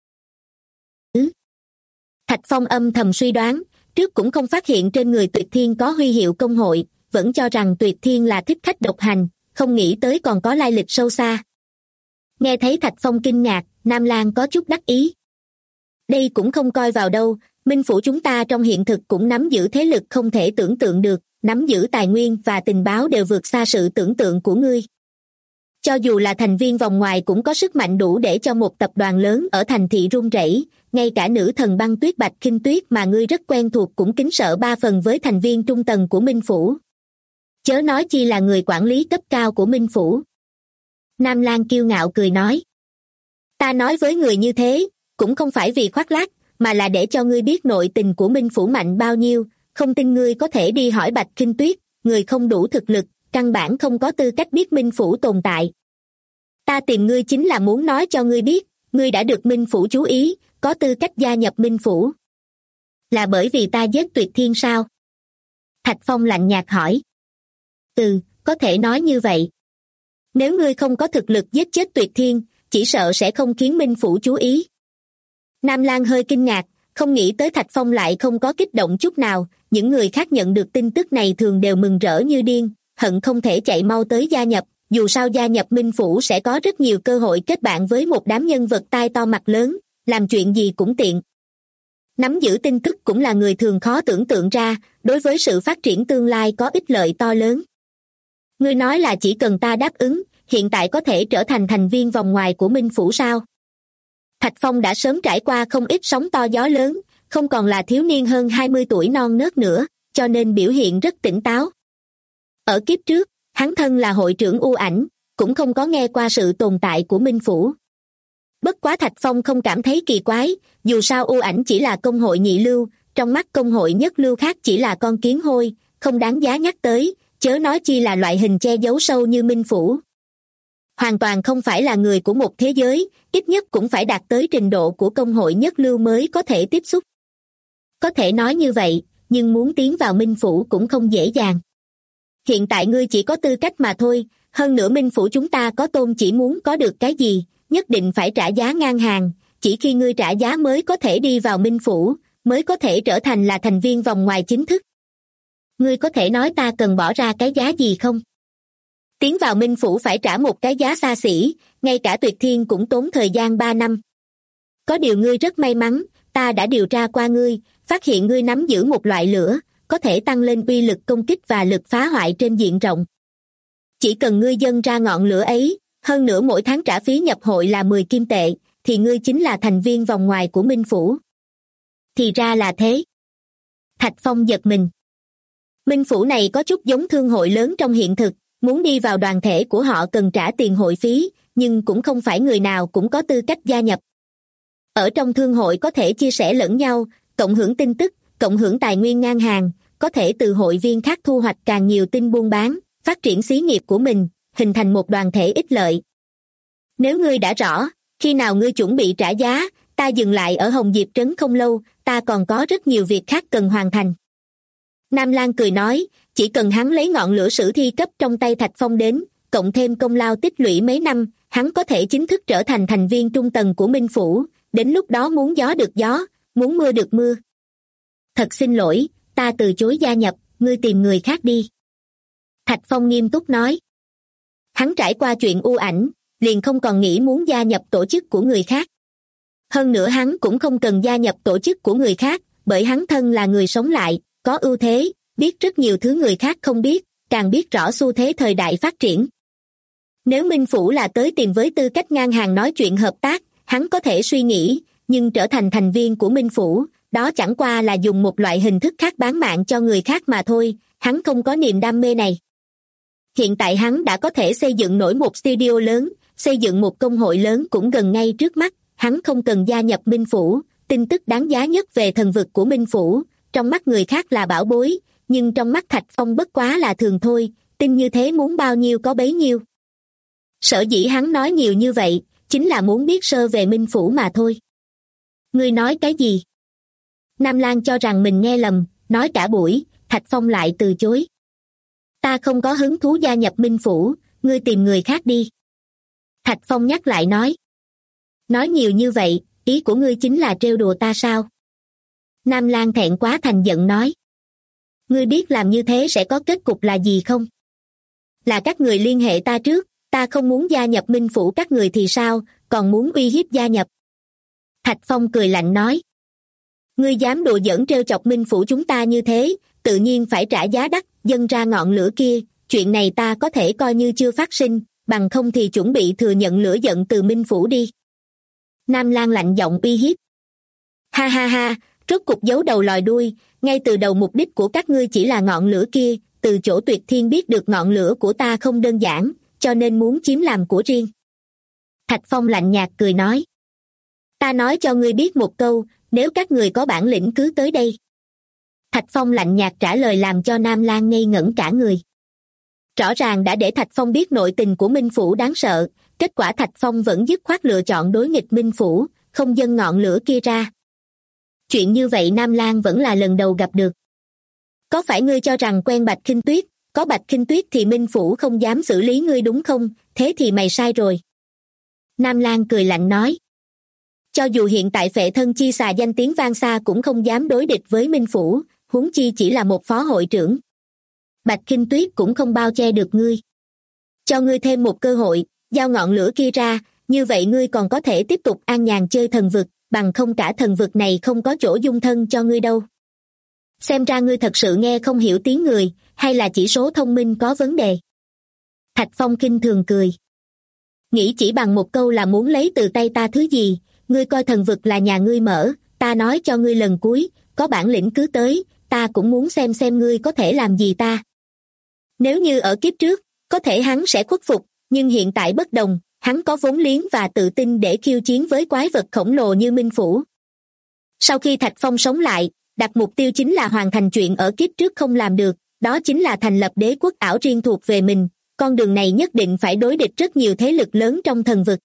Thạch Phong âm thầm suy đoán, trước cũng không phát hiện trên người Tuyệt Thiên có huy hiệu công hội, vẫn cho rằng Tuyệt Thiên là thích khách độc hành, không nghĩ tới còn có lai lịch sâu xa. Nghe thấy Thạch Phong kinh ngạc, Nam Lang có chút đắc ý. Đây cũng không coi vào đâu, Minh Phủ chúng ta trong hiện thực cũng nắm giữ thế lực không thể tưởng tượng được, nắm giữ tài nguyên và tình báo đều vượt xa sự tưởng tượng của ngươi. Cho dù là thành viên vòng ngoài cũng có sức mạnh đủ để cho một tập đoàn lớn ở thành thị run rẩy, ngay cả nữ thần băng tuyết Bạch Khinh Tuyết mà ngươi rất quen thuộc cũng kính sợ 3 phần với thành viên trung tầng của Minh Phủ. Chớ nói chi là người quản lý cấp cao của Minh Phủ. Nam Lang kiêu ngạo cười nói. Ta nói với người như thế, cũng không phải vì khoác lác, mà là để cho ngươi biết nội tình của Minh Phủ mạnh bao nhiêu, không tin ngươi có thể đi hỏi Bạch Khinh Tuyết, người không đủ thực lực, căn bản không có tư cách biết Minh Phủ tồn tại. Ta tìm ngươi chính là muốn nói cho ngươi biết, ngươi đã được Minh Phủ chú ý, có tư cách gia nhập Minh Phủ. Là bởi vì ta giết Tuyệt Thiên sao? Thạch Phong lạnh nhạt hỏi. Có thể nói như vậy. Nếu ngươi không có thực lực giết chết Tuyệt Thiên, chỉ sợ sẽ không khiến Minh Phủ chú ý. Nam Lang hơi kinh ngạc, không nghĩ tới Thạch Phong lại không có kích động chút nào, những người khác nhận được tin tức này thường đều mừng rỡ như điên, hận không thể chạy mau tới gia nhập, dù sao gia nhập Minh Phủ sẽ có rất nhiều cơ hội kết bạn với một đám nhân vật tai to mặt lớn, làm chuyện gì cũng tiện. Nắm giữ tin tức cũng là người thường khó tưởng tượng ra, đối với sự phát triển tương lai có ích lợi to lớn. Ngươi nói là chỉ cần ta đáp ứng, hiện tại có thể trở thành thành viên vòng ngoài của Minh Phủ sao? Thạch Phong đã sớm trải qua không ít sóng to gió lớn, không còn là thiếu niên hơn 20 tuổi non nớt nữa, cho nên biểu hiện rất tỉnh táo. Ở kiếp trước, hắn thân là hội trưởng U Ảnh, cũng không có nghe qua sự tồn tại của Minh Phủ. Bất quá Thạch Phong không cảm thấy kỳ quái, dù sao U Ảnh chỉ là công hội nhị lưu, trong mắt công hội nhất lưu khác chỉ là con kiến hôi, không đáng giá nhắc tới, chớ nói chi là loại hình che giấu sâu như Minh Phủ. Hoàn toàn không phải là người của một thế giới, ít nhất cũng phải đạt tới trình độ của công hội nhất lưu mới có thể tiếp xúc. Có thể nói như vậy, nhưng muốn tiến vào Minh Phủ cũng không dễ dàng. Hiện tại ngươi chỉ có tư cách mà thôi, hơn nữa Minh Phủ chúng ta có tôn chỉ muốn có được cái gì, nhất định phải trả giá ngang hàng, chỉ khi ngươi trả giá mới có thể đi vào Minh Phủ, mới có thể trở thành là thành viên vòng ngoài chính thức. Ngươi có thể nói ta cần bỏ ra cái giá gì không? Tiến vào Minh Phủ phải trả một cái giá xa xỉ, ngay cả Tuyệt Thiên cũng tốn thời gian 3 năm. Có điều ngươi rất may mắn, ta đã điều tra qua ngươi, phát hiện ngươi nắm giữ một loại lửa, có thể tăng lên uy lực công kích và lực phá hoại trên diện rộng. Chỉ cần ngươi dâng ra ngọn lửa ấy, hơn nữa mỗi tháng trả phí nhập hội là 10 kim tệ, thì ngươi chính là thành viên vòng ngoài của Minh Phủ. Thì ra là thế. Thạch Phong giật mình. Minh Phủ này có chút giống thương hội lớn trong hiện thực, muốn đi vào đoàn thể của họ cần trả tiền hội phí, nhưng cũng không phải người nào cũng có tư cách gia nhập. Ở trong thương hội có thể chia sẻ lẫn nhau, cộng hưởng tin tức, cộng hưởng tài nguyên ngang hàng, có thể từ hội viên khác thu hoạch càng nhiều tin buôn bán, phát triển xí nghiệp của mình, hình thành một đoàn thể ích lợi. Nếu ngươi đã rõ, khi nào ngươi chuẩn bị trả giá, ta dừng lại ở Hồng Diệp Trấn không lâu, ta còn có rất nhiều việc khác cần hoàn thành. Nam Lang cười nói, chỉ cần hắn lấy ngọn lửa sử thi cấp trong tay Thạch Phong đến, cộng thêm công lao tích lũy mấy năm, hắn có thể chính thức trở thành thành viên trung tầng của Minh Phủ, đến lúc đó muốn gió được gió, muốn mưa được mưa. Thật xin lỗi, ta từ chối gia nhập, ngươi tìm người khác đi. Thạch Phong nghiêm túc nói. Hắn trải qua chuyện U Ảnh, liền không còn nghĩ muốn gia nhập tổ chức của người khác. Hơn nữa hắn cũng không cần gia nhập tổ chức của người khác, bởi hắn thân là người sống lại, có ưu thế, biết rất nhiều thứ người khác không biết, càng biết rõ xu thế thời đại phát triển. Nếu Minh Phủ là tới tìm với tư cách ngang hàng nói chuyện hợp tác, hắn có thể suy nghĩ, nhưng trở thành thành viên của Minh Phủ, đó chẳng qua là dùng một loại hình thức khác bán mạng cho người khác mà thôi, hắn không có niềm đam mê này. Hiện tại hắn đã có thể xây dựng nổi một studio lớn, xây dựng một công hội lớn cũng gần ngay trước mắt, hắn không cần gia nhập Minh Phủ. Tin tức đáng giá nhất về thần vực của Minh Phủ, trong mắt người khác là bảo bối, nhưng trong mắt Thạch Phong bất quá là thường thôi, tin như thế muốn bao nhiêu có bấy nhiêu. Sở dĩ hắn nói nhiều như vậy, chính là muốn biết sơ về Minh Phủ mà thôi. Ngươi nói cái gì? Nam Lan cho rằng mình nghe lầm, nói cả buổi, Thạch Phong lại từ chối. Ta không có hứng thú gia nhập Minh Phủ, ngươi tìm người khác đi. Thạch Phong nhắc lại nói. Nói nhiều như vậy, ý của ngươi chính là trêu đùa ta sao? Nam Lan thẹn quá thành giận nói. Ngươi biết làm như thế sẽ có kết cục là gì không? Là các người liên hệ ta trước, ta không muốn gia nhập Minh Phủ các người thì sao, còn muốn uy hiếp gia nhập. Thạch Phong cười lạnh nói. Ngươi dám đùa giỡn trêu chọc Minh Phủ chúng ta như thế, tự nhiên phải trả giá đắt, dâng ra ngọn lửa kia, chuyện này ta có thể coi như chưa phát sinh, bằng không thì chuẩn bị thừa nhận lửa giận từ Minh Phủ đi. Nam Lan lạnh giọng uy hiếp. Ha ha ha, rốt cục giấu đầu lòi đuôi, ngay từ đầu mục đích của các ngươi chỉ là ngọn lửa kia, từ chỗ Tuyệt Thiên biết được ngọn lửa của ta không đơn giản, cho nên muốn chiếm làm của riêng. Thạch Phong lạnh nhạt cười nói. Ta nói cho ngươi biết một câu, nếu các người có bản lĩnh cứ tới đây. Thạch Phong lạnh nhạt trả lời làm cho Nam Lan ngây ngẩn cả người. Rõ ràng đã để Thạch Phong biết nội tình của Minh Phủ đáng sợ, kết quả Thạch Phong vẫn dứt khoát lựa chọn đối nghịch Minh Phủ, không dâng ngọn lửa kia ra. Chuyện như vậy Nam Lan vẫn là lần đầu gặp được. Có phải ngươi cho rằng quen Bạch Khinh Tuyết, có Bạch Khinh Tuyết thì Minh Phủ không dám xử lý ngươi đúng không, thế thì mày sai rồi. Nam Lan cười lạnh nói. Cho dù hiện tại Phệ Thân Chi Xà danh tiếng vang xa cũng không dám đối địch với Minh Phủ, huống chi chỉ là một phó hội trưởng. Bạch Khinh Tuyết cũng không bao che được ngươi. Cho ngươi thêm một cơ hội, giao ngọn lửa kia ra, như vậy ngươi còn có thể tiếp tục an nhàn chơi thần vực, bằng không cả thần vực này không có chỗ dung thân cho ngươi đâu. Xem ra ngươi thật sự nghe không hiểu tiếng người, hay là chỉ số thông minh có vấn đề. Thạch Phong khinh thường cười. Nghĩ chỉ bằng một câu là muốn lấy từ tay ta thứ gì, ngươi coi thần vực là nhà ngươi mở, ta nói cho ngươi lần cuối, có bản lĩnh cứ tới, ta cũng muốn xem ngươi có thể làm gì ta. Nếu như ở kiếp trước, có thể hắn sẽ khuất phục, nhưng hiện tại bất đồng, hắn có vốn liếng và tự tin để khiêu chiến với quái vật khổng lồ như Minh Phủ. Sau khi Thạch Phong sống lại, đặt mục tiêu chính là hoàn thành chuyện ở kiếp trước không làm được, đó chính là thành lập đế quốc ảo riêng thuộc về mình, con đường này nhất định phải đối địch rất nhiều thế lực lớn trong thần vực.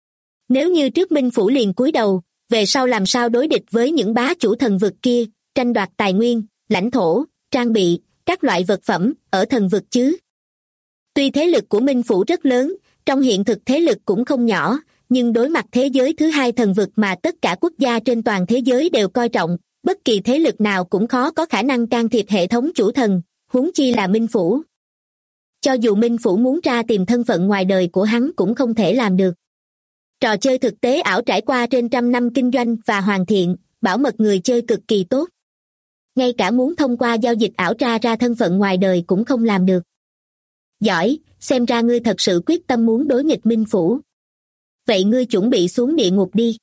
Nếu như trước Minh Phủ liền cúi đầu, về sau làm sao đối địch với những bá chủ thần vực kia, tranh đoạt tài nguyên, lãnh thổ, trang bị, các loại vật phẩm ở thần vực chứ. Tuy thế lực của Minh Phủ rất lớn, trong hiện thực thế lực cũng không nhỏ, nhưng đối mặt thế giới thứ hai thần vực mà tất cả quốc gia trên toàn thế giới đều coi trọng, bất kỳ thế lực nào cũng khó có khả năng can thiệp hệ thống chủ thần, huống chi là Minh Phủ. Cho dù Minh Phủ muốn tra tìm thân phận ngoài đời của hắn cũng không thể làm được. Trò chơi thực tế ảo trải qua trên 100 năm kinh doanh và hoàn thiện, bảo mật người chơi cực kỳ tốt. Ngay cả muốn thông qua giao dịch ảo tra ra thân phận ngoài đời cũng không làm được. Giỏi, xem ra ngươi thật sự quyết tâm muốn đối nghịch Minh Phủ. Vậy ngươi chuẩn bị xuống địa ngục đi.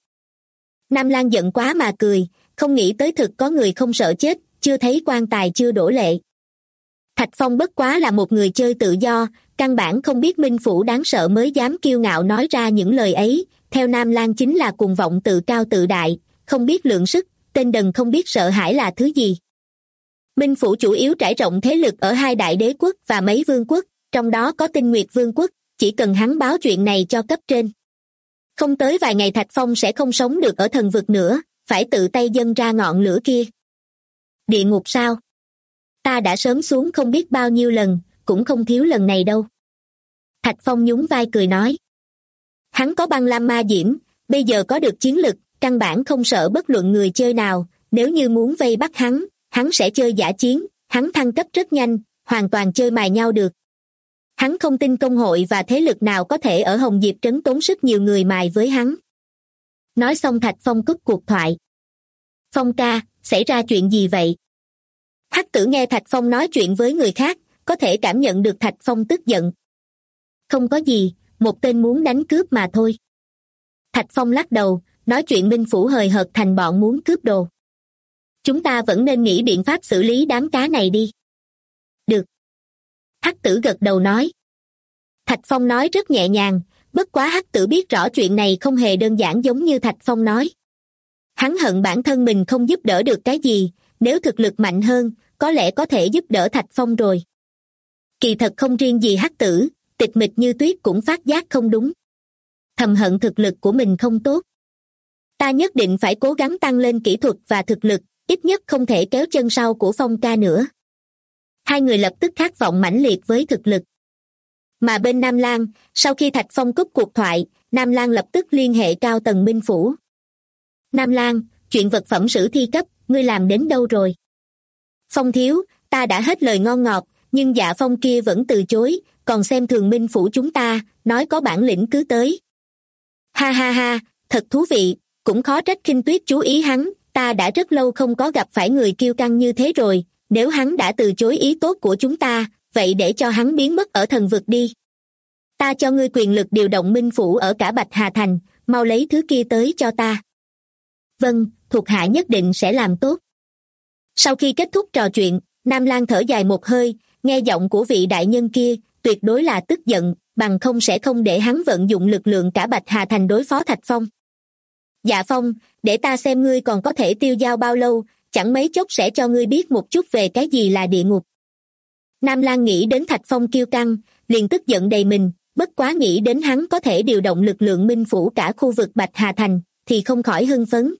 Nam Lan giận quá mà cười, không nghĩ tới thực có người không sợ chết, chưa thấy quan tài chưa đổ lệ. Thạch Phong bất quá là một người chơi tự do, căn bản không biết Minh Phủ đáng sợ mới dám kiêu ngạo nói ra những lời ấy, theo Nam Lan chính là cuồng vọng tự cao tự đại, không biết lượng sức, tên đần không biết sợ hãi là thứ gì. Minh Phủ chủ yếu trải rộng thế lực ở 2 đại đế quốc và mấy vương quốc, trong đó có Tinh Nguyệt Vương quốc, chỉ cần hắn báo chuyện này cho cấp trên. Không tới vài ngày Thạch Phong sẽ không sống được ở thần vực nữa, phải tự tay dâng ra ngọn lửa kia. Địa ngục sao? Ta đã sớm xuống không biết bao nhiêu lần, cũng không thiếu lần này đâu. Thạch Phong nhún vai cười nói. Hắn có băng lam ma diễm, bây giờ có được chiến lực, căn bản không sợ bất luận người chơi nào, nếu như muốn vây bắt hắn sẽ chơi dã chiến, hắn thăng cấp rất nhanh, hoàn toàn chơi mài nhau được. Hắn không tin công hội và thế lực nào có thể ở Hồng Diệp trấn tốn sức nhiều người mài với hắn. Nói xong Thạch Phong cúp cuộc thoại. Phong ca, xảy ra chuyện gì vậy? Hắc Tử nghe Thạch Phong nói chuyện với người khác, có thể cảm nhận được Thạch Phong tức giận. Không có gì, một tên muốn đánh cướp mà thôi. Thạch Phong lắc đầu, nói chuyện Minh Phủ hời hợt thành bọn muốn cướp đồ. Chúng ta vẫn nên nghĩ biện pháp xử lý đám cá này đi. Hắc tử gật đầu nói. Thạch Phong nói rất nhẹ nhàng, bất quá Hắc tử biết rõ chuyện này không hề đơn giản giống như Thạch Phong nói. Hắn hận bản thân mình không giúp đỡ được cái gì, nếu thực lực mạnh hơn, có lẽ có thể giúp đỡ Thạch Phong rồi. Kỳ thật không riêng gì Hắc tử, Tịch Mịch Như Tuyết cũng phát giác không đúng. Thầm hận thực lực của mình không tốt. Ta nhất định phải cố gắng tăng lên kỹ thuật và thực lực, ít nhất không thể kéo chân sau của Phong ca nữa. Hai người lập tức khát vọng mãnh liệt với thực lực. Mà bên Nam Lang, sau khi Thạch Phong cúp cuộc thoại, Nam Lang lập tức liên hệ cao tầng Minh Phủ. Nam Lang, chuyện vật phẩm sử thi cấp, ngươi làm đến đâu rồi? Phong thiếu, ta đã hết lời ngon ngọt, nhưng Dạ Phong kia vẫn từ chối, còn xem thường Minh Phủ chúng ta, nói có bản lĩnh cứ tới. Ha ha ha, thật thú vị, cũng khó trách Khinh Tuyết chú ý hắn, ta đã rất lâu không có gặp phải người kiêu căng như thế rồi, nếu hắn đã từ chối ý tốt của chúng ta, vậy để cho hắn biến mất ở thần vực đi. Ta cho ngươi quyền lực điều động Minh Phủ ở cả Bạch Hà Thành, mau lấy thứ kia tới cho ta. Vâng, thuộc hạ nhất định sẽ làm tốt. Sau khi kết thúc trò chuyện, Nam Lang thở dài một hơi, nghe giọng của vị đại nhân kia, tuyệt đối là tức giận, bằng không sẽ không để hắn vận dụng lực lượng cả Bạch Hà Thành đối phó Thạch Phong. Dạ Phong, để ta xem ngươi còn có thể tiêu dao bao lâu, chẳng mấy chốc sẽ cho ngươi biết một chút về cái gì là địa ngục. Nam Lang nghĩ đến Thạch Phong kiêu căng, liền tức giận đầy mình, bất quá nghĩ đến hắn có thể điều động lực lượng Minh Phủ cả khu vực Bạch Hà Thành, thì không khỏi hưng phấn.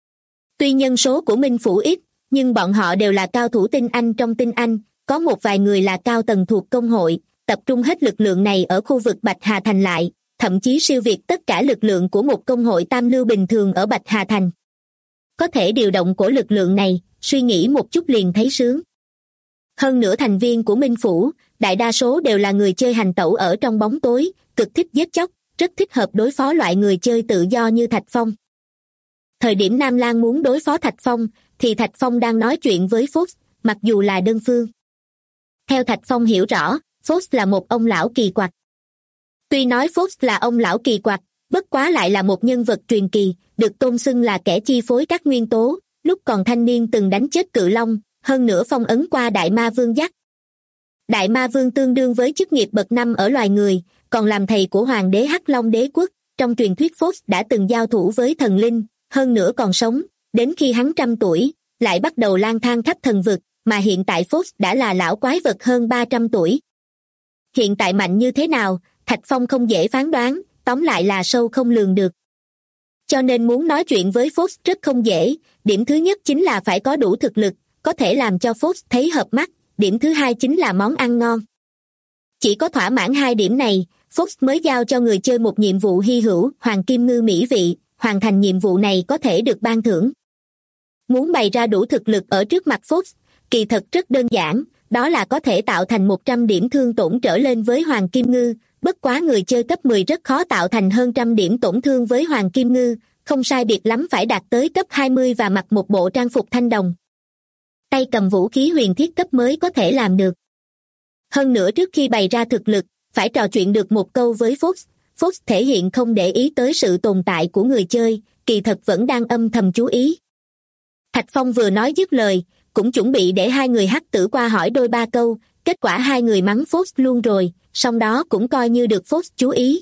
Tuy nhân số của Minh Phủ ít, nhưng bọn họ đều là cao thủ tinh anh trong tinh anh, có một vài người là cao tầng thuộc công hội, tập trung hết lực lượng này ở khu vực Bạch Hà Thành lại, thậm chí siêu việt tất cả lực lượng của một công hội tam lưu bình thường ở Bạch Hà Thành. Có thể điều động của lực lượng này, suy nghĩ một chút liền thấy sướng. Hơn nữa thành viên của Minh Phủ, đại đa số đều là người chơi hành tẩu ở trong bóng tối, cực thích giết chóc, rất thích hợp đối phó loại người chơi tự do như Thạch Phong. Thời điểm Nam Lang muốn đối phó Thạch Phong, thì Thạch Phong đang nói chuyện với Fox, mặc dù là đơn phương. Theo Thạch Phong hiểu rõ, Fox là một ông lão kỳ quặc. Tuy nói Fox là ông lão kỳ quặc, bất quá lại là một nhân vật truyền kỳ, được tôn xưng là kẻ chi phối các nguyên tố, lúc còn thanh niên từng đánh chết Cự Long, hơn nữa phong ấn qua Đại Ma Vương Dắt. Đại Ma Vương tương đương với chức nghiệp bậc 5 ở loài người, còn làm thầy của Hoàng đế Hắc Long đế quốc, trong truyền thuyết Fox đã từng giao thủ với thần linh, hơn nữa còn sống, đến khi hắn 100 tuổi, lại bắt đầu lang thang khắp thần vực, mà hiện tại Fox đã là lão quái vật hơn 300 tuổi. Hiện tại mạnh như thế nào, Thạch Phong không dễ phán đoán, tóm lại là sâu không lường được. Cho nên muốn nói chuyện với Fox rất không dễ, điểm thứ nhất chính là phải có đủ thực lực, có thể làm cho Fox thấy hợp mắt, điểm thứ hai chính là món ăn ngon. Chỉ có thỏa mãn hai điểm này, Fox mới giao cho người chơi một nhiệm vụ hy hữu, Hoàng Kim Ngư mỹ vị, hoàn thành nhiệm vụ này có thể được ban thưởng. Muốn bày ra đủ thực lực ở trước mặt Fox, kỳ thật rất đơn giản, đó là có thể tạo thành 100 điểm thương tổn trở lên với Hoàng Kim Ngư, bất quá người chơi cấp 10 rất khó tạo thành hơn 100 điểm tổn thương với Hoàng Kim Ngư, không sai biệt lắm phải đạt tới cấp 20 và mặc một bộ trang phục thanh đồng. Tay cầm vũ khí huyền thiết cấp mới có thể làm được. Hơn nữa trước khi bày ra thực lực, phải trò chuyện được một câu với Fox. Fox thể hiện không để ý tới sự tồn tại của người chơi, kỳ thật vẫn đang âm thầm chú ý. Thạch Phong vừa nói dứt lời, cũng chuẩn bị để hai người Hắc tử qua hỏi đôi ba câu, kết quả hai người mắng Fox luôn rồi, song đó cũng coi như được Fox chú ý.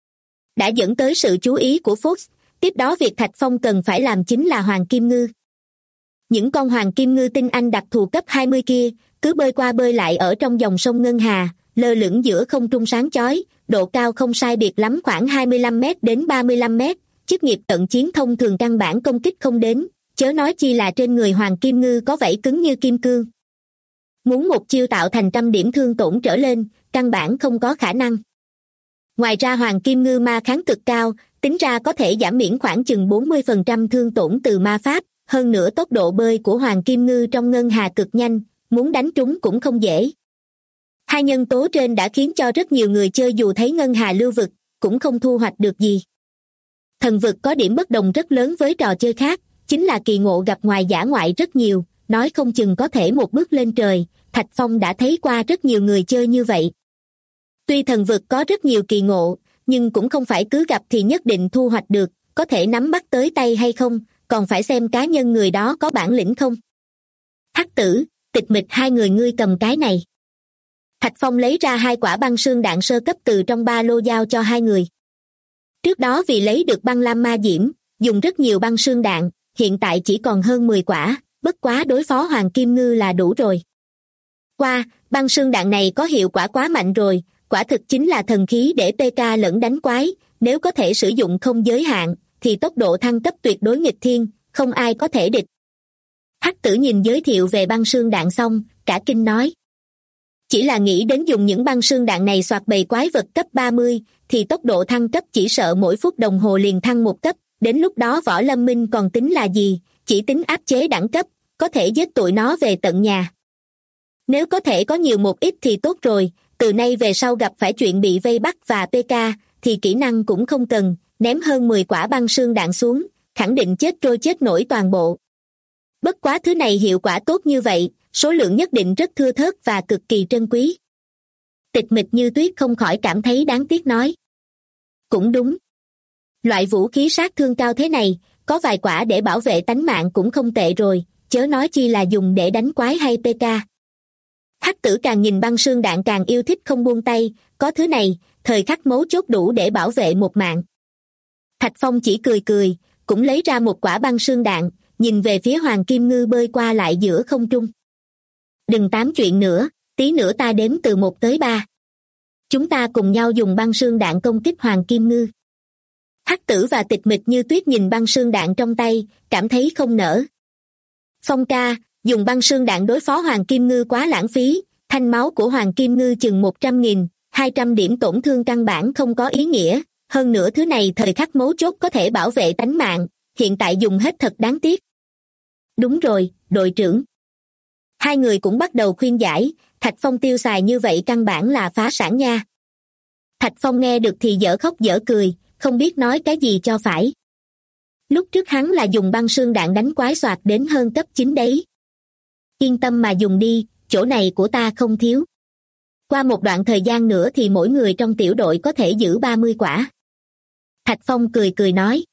Đã dẫn tới sự chú ý của Fox, tiếp đó việc Thạch Phong cần phải làm chính là Hoàng Kim Ngư. Những con Hoàng Kim Ngư tinh anh đặc thù cấp 20 kia, cứ bơi qua bơi lại ở trong dòng sông Ngân Hà, lơ lửng giữa không trung sáng chói, độ cao không sai biệt lắm khoảng 25 m đến 35 m, chức nghiệp cận chiến thông thường căn bản công kích không đến, chớ nói chi là trên người Hoàng Kim Ngư có vảy cứng như kim cương. Muốn một chiêu tạo thành 100 điểm thương tổn trở lên, căn bản không có khả năng. Ngoài ra Hoàng Kim Ngư ma kháng cực cao, tính ra có thể giảm miễn khoảng chừng 40% thương tổn từ ma pháp, hơn nữa tốc độ bơi của Hoàng Kim Ngư trong Ngân Hà cực nhanh, muốn đánh trúng cũng không dễ. Hai nhân tố trên đã khiến cho rất nhiều người chơi dù thấy Ngân Hà lưu vực, cũng không thu hoạch được gì. Thần vực có điểm bất đồng rất lớn với trò chơi khác, chính là kỳ ngộ gặp ngoài dã ngoại rất nhiều, nói không chừng có thể một bước lên trời, Thạch Phong đã thấy qua rất nhiều người chơi như vậy. Tuy thần vực có rất nhiều kỳ ngộ, nhưng cũng không phải cứ gặp thì nhất định thu hoạch được, có thể nắm bắt tới tay hay không, còn phải xem cá nhân người đó có bản lĩnh không. Hắc tử, Tịch Mịch hai người ngươi cầm cái này. Thạch Phong lấy ra 2 quả băng sương đạn sơ cấp từ trong ba lô giao cho 2 người. Trước đó vì lấy được băng lam ma diễm, dùng rất nhiều băng sương đạn, hiện tại chỉ còn hơn 10 quả, bất quá đối phó Hoàng Kim Ngư là đủ rồi. Qua, băng sương đạn này có hiệu quả quá mạnh rồi, quả thực chính là thần khí để PK lẫn đánh quái, nếu có thể sử dụng không giới hạn, thì tốc độ thăng cấp tuyệt đối nghịch thiên, không ai có thể địch. Hắc Tử nhìn giới thiệu về băng sương đạn xong, cả kinh nói. Chỉ là nghĩ đến dùng những băng sương đạn này soạt bầy quái vật cấp 30, thì tốc độ thăng cấp chỉ sợ mỗi phút đồng hồ liền thăng 1 cấp, đến lúc đó Võ Lâm Minh còn tính là gì, chỉ tính áp chế đẳng cấp, có thể giết tụi nó về tận nhà. Nếu có thể có nhiều một ít thì tốt rồi, từ nay về sau gặp phải chuyện bị vây bắt và PK, thì kỹ năng cũng không cần, ném hơn 10 quả băng sương đạn xuống, khẳng định chết trôi chết nổi toàn bộ. Bất quá thứ này hiệu quả tốt như vậy, số lượng nhất định rất thưa thớt và cực kỳ trân quý. Tịch Mịch Như Tuyết không khỏi cảm thấy đáng tiếc nói. Cũng đúng. Loại vũ khí sát thương cao thế này, có vài quả để bảo vệ tánh mạng cũng không tệ rồi, chớ nói chi là dùng để đánh quái hay PK. Hắc Tử càng nhìn băng sương đạn càng yêu thích không buông tay, có thứ này, thời khắc mấu chốt đủ để bảo vệ một mạng. Thạch Phong chỉ cười cười, cũng lấy ra một quả băng sương đạn, nhìn về phía Hoàng Kim Ngư bơi qua lại giữa không trung. Đừng tám chuyện nữa, tí nữa ta đếm từ 1 tới 3. Chúng ta cùng nhau dùng băng sương đạn công kích Hoàng Kim Ngư. Hắc Tử và Tịch Mịch Như Tuyết nhìn băng sương đạn trong tay, cảm thấy không nỡ. Phong ca, dùng băng sương đạn đối phó Hoàng Kim Ngư quá lãng phí, thanh máu của Hoàng Kim Ngư chừng 100.000, 200 điểm tổn thương căn bản không có ý nghĩa, hơn nữa thứ này thời khắc mấu chốt có thể bảo vệ tánh mạng, hiện tại dùng hết thật đáng tiếc. Đúng rồi, đội trưởng. 2 người cũng bắt đầu khuyên giải, Thạch Phong tiêu xài như vậy căn bản là phá sản nha. Thạch Phong nghe được thì dở khóc dở cười, không biết nói cái gì cho phải. Lúc trước hắn là dùng băng sương đạn đánh quái soạt đến hơn cấp 9 đấy. Yên tâm mà dùng đi, chỗ này của ta không thiếu. Qua một đoạn thời gian nữa thì mỗi người trong tiểu đội có thể giữ 30 quả. Thạch Phong cười cười nói.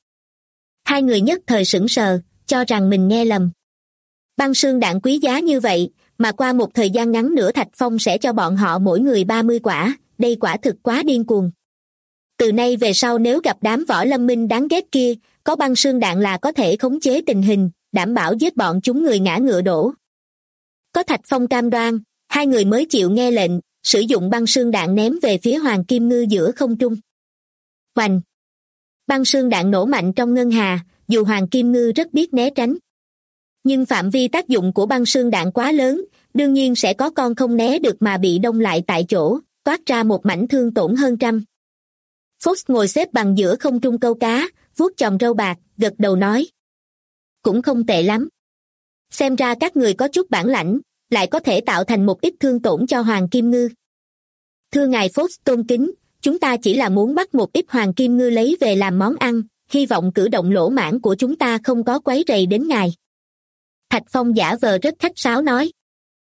2 người nhất thời sững sờ, cho rằng mình nghe lầm. Băng sương đạn quý giá như vậy, mà qua một thời gian ngắn nữa Thạch Phong sẽ cho bọn họ mỗi người 30 quả, đây quả thực quá điên cuồng. Từ nay về sau nếu gặp đám Võ Lâm Minh đáng ghét kia, có băng sương đạn là có thể khống chế tình hình, đảm bảo giết bọn chúng người ngã ngựa đổ. Có Thạch Phong cam đoan, 2 người mới chịu nghe lệnh, sử dụng băng sương đạn ném về phía Hoàng Kim Ngư giữa không trung. Oành! Băng sương đạn nổ mạnh trong ngân hà, dù Hoàng Kim Ngư rất biết né tránh. Nhưng phạm vi tác dụng của băng sương đạn quá lớn, đương nhiên sẽ có con không né được mà bị đông lại tại chỗ, toát ra một mảnh thương tổn hơn trăm. Fox ngồi xếp bằng giữa không trung câu cá, vuốt chòm râu bạc, gật đầu nói. Cũng không tệ lắm. Xem ra các người có chút bản lãnh, lại có thể tạo thành một ít thương tổn cho Hoàng Kim Ngư. Thưa ngài Fox tôn kính, chúng ta chỉ là muốn bắt một ít Hoàng Kim Ngư lấy về làm món ăn, hy vọng cử động lỗ mãng của chúng ta không có quấy rầy đến ngài. Thạch Phong giả vờ rất khách sáo nói.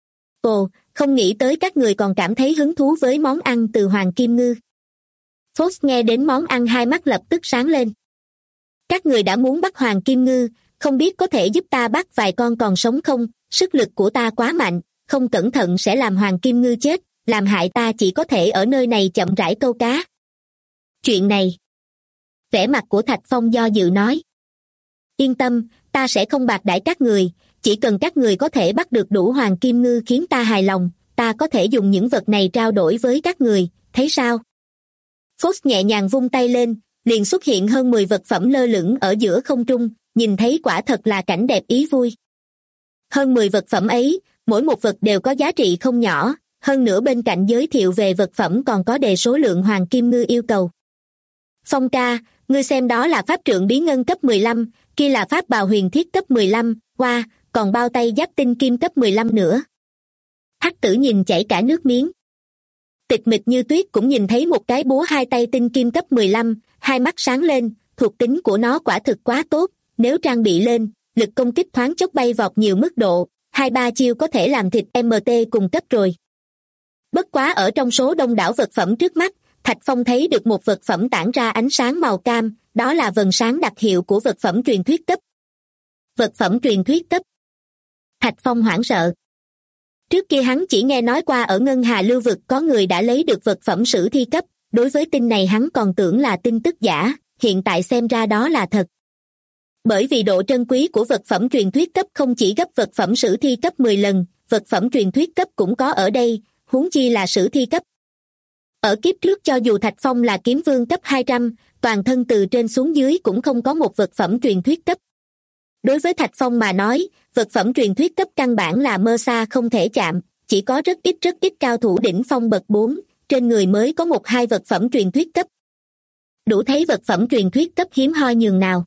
Ồ, không nghĩ tới các người còn cảm thấy hứng thú với món ăn từ Hoàng Kim Ngư. Fox nghe đến món ăn hai mắt lập tức sáng lên. Các người đã muốn bắt Hoàng Kim Ngư, không biết có thể giúp ta bắt vài con còn sống không? Sức lực của ta quá mạnh, không cẩn thận sẽ làm Hoàng Kim Ngư chết, làm hại ta chỉ có thể ở nơi này chậm rãi câu cá. Chuyện này. Vẻ mặt của Thạch Phong do dự nói. Yên tâm, ta sẽ không bạc đãi các người, chỉ cần các người có thể bắt được đủ Hoàng Kim Ngư khiến ta hài lòng, ta có thể dùng những vật này trao đổi với các người, thấy sao? Fox nhẹ nhàng vung tay lên, liền xuất hiện hơn 10 vật phẩm lơ lửng ở giữa không trung, nhìn thấy quả thật là cảnh đẹp ý vui. Hơn 10 vật phẩm ấy, mỗi một vật đều có giá trị không nhỏ, hơn nữa bên cạnh giới thiệu về vật phẩm còn có đề số lượng Hoàng Kim Ngư yêu cầu. Phong ca, ngươi xem đó là pháp trượng bí ngân cấp 15, kia là pháp bào huyền thiết cấp 15, qua, còn bao tay giáp tinh kim cấp 15 nữa. Hắc Tử nhìn chảy cả nước miếng. Tịch Mịch Như Tuyết cũng nhìn thấy một cái búa 2 tay tinh kim cấp 15, hai mắt sáng lên, thuộc tính của nó quả thực quá tốt, nếu trang bị lên, lực công kích thoáng chốc bay vọt nhiều mức độ, 2-3 chiêu có thể làm thịt MT cùng cấp rồi. Bất quá ở trong số đông đảo vật phẩm trước mắt, Thạch Phong thấy được một vật phẩm tản ra ánh sáng màu cam, đó là vầng sáng đặc hiệu của vật phẩm truyền thuyết cấp. Vật phẩm truyền thuyết cấp. Thạch Phong hoảng sợ. Trước kia hắn chỉ nghe nói qua ở Ngân Hà Lưu Vực có người đã lấy được vật phẩm sử thi cấp, đối với tin này hắn còn tưởng là tin tức giả, hiện tại xem ra đó là thật. Bởi vì độ trân quý của vật phẩm truyền thuyết cấp không chỉ gấp vật phẩm sử thi cấp 10 lần, vật phẩm truyền thuyết cấp cũng có ở đây, huống chi là sử thi cấp. Ở kiếp trước cho dù Thạch Phong là kiếm vương cấp 200, toàn thân từ trên xuống dưới cũng không có một vật phẩm truyền thuyết cấp. Đối với Thạch Phong mà nói, vật phẩm truyền thuyết cấp căn bản là mơ xa không thể chạm, chỉ có rất ít cao thủ đỉnh phong bậc 4, trên người mới có 1-2 vật phẩm truyền thuyết cấp. Đủ thấy vật phẩm truyền thuyết cấp hiếm hoi nhường nào.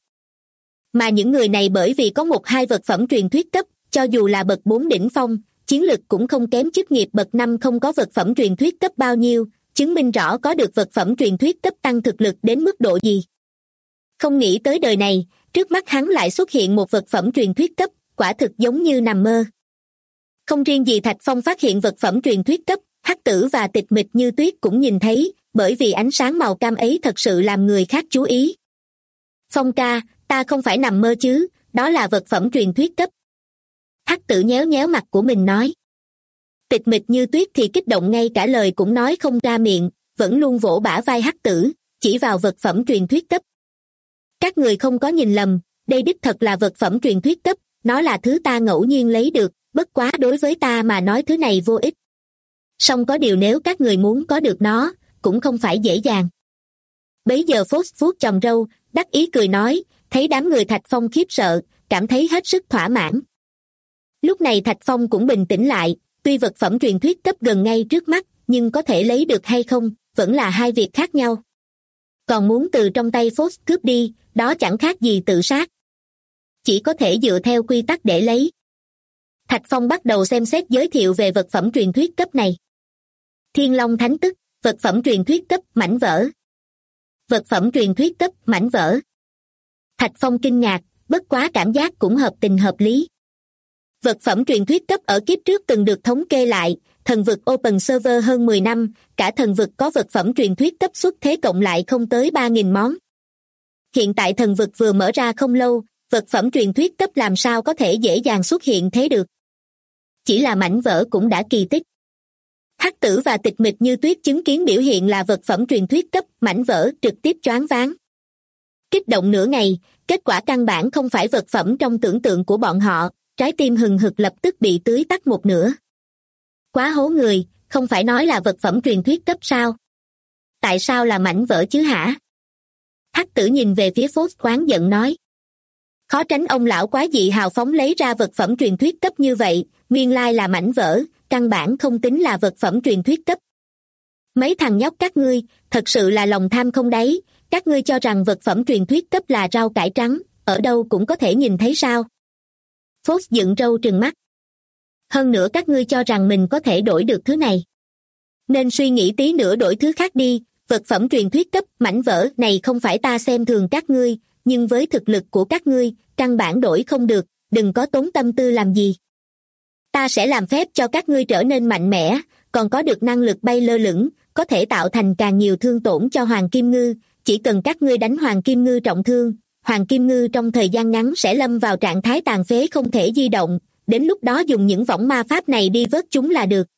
Mà những người này bởi vì có 1-2 vật phẩm truyền thuyết cấp, cho dù là bậc 4 đỉnh phong, chiến lực cũng không kém chức nghiệp bậc 5 không có vật phẩm truyền thuyết cấp bao nhiêu, chứng minh rõ có được vật phẩm truyền thuyết cấp tăng thực lực đến mức độ gì. Không nghĩ tới đời này, trước mắt hắn lại xuất hiện một vật phẩm truyền thuyết cấp, quả thực giống như nằm mơ. Không riêng gì Thạch Phong phát hiện vật phẩm truyền thuyết cấp, Hắc Tử và Tịch Mịch Như Tuyết cũng nhìn thấy, bởi vì ánh sáng màu cam ấy thật sự làm người khác chú ý. Phong ca, ta không phải nằm mơ chứ, đó là vật phẩm truyền thuyết cấp. Hắc Tử nhéo nhéo mặt của mình nói. Tịch Mịch Như Tuyết thì kích động ngay cả lời cũng nói không ra miệng, vẫn luôn vỗ bả vai Hắc Tử, chỉ vào vật phẩm truyền thuyết cấp. Các người không có nhìn lầm, đây đích thật là vật phẩm truyền thuyết cấp, nó là thứ ta ngẫu nhiên lấy được, bất quá đối với ta mà nói thứ này vô ích. Song có điều nếu các người muốn có được nó, cũng không phải dễ dàng. Bấy giờ Phốt vuốt chòm râu, đắc ý cười nói, thấy đám người Thạch Phong khiếp sợ, cảm thấy hết sức thỏa mãn. Lúc này Thạch Phong cũng bình tĩnh lại, tuy vật phẩm truyền thuyết cấp gần ngay trước mắt, nhưng có thể lấy được hay không, vẫn là hai việc khác nhau. Còn muốn từ trong tay Phốt cướp đi, đó chẳng khác gì tự sát. Chỉ có thể dựa theo quy tắc để lấy. Thạch Phong bắt đầu xem xét giới thiệu về vật phẩm truyền thuyết cấp này. Thiên Long Thánh Tức, vật phẩm truyền thuyết cấp mảnh vỡ. Vật phẩm truyền thuyết cấp mảnh vỡ. Thạch Phong kinh ngạc, bất quá cảm giác cũng hợp tình hợp lý. Vật phẩm truyền thuyết cấp ở kiếp trước từng được thống kê lại, thần vực Open Server hơn 10 năm, cả thần vực có vật phẩm truyền thuyết cấp xuất thế cộng lại không tới 3.000 món. Hiện tại thần vực vừa mở ra không lâu, vật phẩm truyền thuyết cấp làm sao có thể dễ dàng xuất hiện thế được. Chỉ là mảnh vỡ cũng đã kỳ tích. Hắc Tử và Tịch Mịch Như Tuyết chứng kiến biểu hiện là vật phẩm truyền thuyết cấp mảnh vỡ trực tiếp choáng váng. Kích động nửa ngày, kết quả căn bản không phải vật phẩm trong tưởng tượng của bọn họ, trái tim hừng hực lập tức bị tưới tắt một nửa. Quá hố người, không phải nói là vật phẩm truyền thuyết cấp sao? Tại sao là mảnh vỡ chứ hả? Hắc Tử nhìn về phía Phốt oán giận nói. Khó tránh ông lão quá dị hào phóng lấy ra vật phẩm truyền thuyết cấp như vậy, nguyên lai là mảnh vỡ, căn bản không tính là vật phẩm truyền thuyết cấp. Mấy thằng nhóc các ngươi, thật sự là lòng tham không đáy, các ngươi cho rằng vật phẩm truyền thuyết cấp là rau cải trắng, ở đâu cũng có thể nhìn thấy sao? Phốt dựng râu trừng mắt. Hơn nữa các ngươi cho rằng mình có thể đổi được thứ này. Nên suy nghĩ tí nữa đổi thứ khác đi, vật phẩm truyền thuyết cấp mảnh vỡ này không phải ta xem thường các ngươi, nhưng với thực lực của các ngươi, căn bản đổi không được, đừng có tốn tâm tư làm gì. Ta sẽ làm phép cho các ngươi trở nên mạnh mẽ, còn có được năng lực bay lơ lửng, có thể tạo thành càng nhiều thương tổn cho Hoàng Kim Ngư, chỉ cần các ngươi đánh Hoàng Kim Ngư trọng thương, Hoàng Kim Ngư trong thời gian ngắn sẽ lâm vào trạng thái tàn phế không thể di động, đến lúc đó dùng những võng ma pháp này đi vớt chúng là được.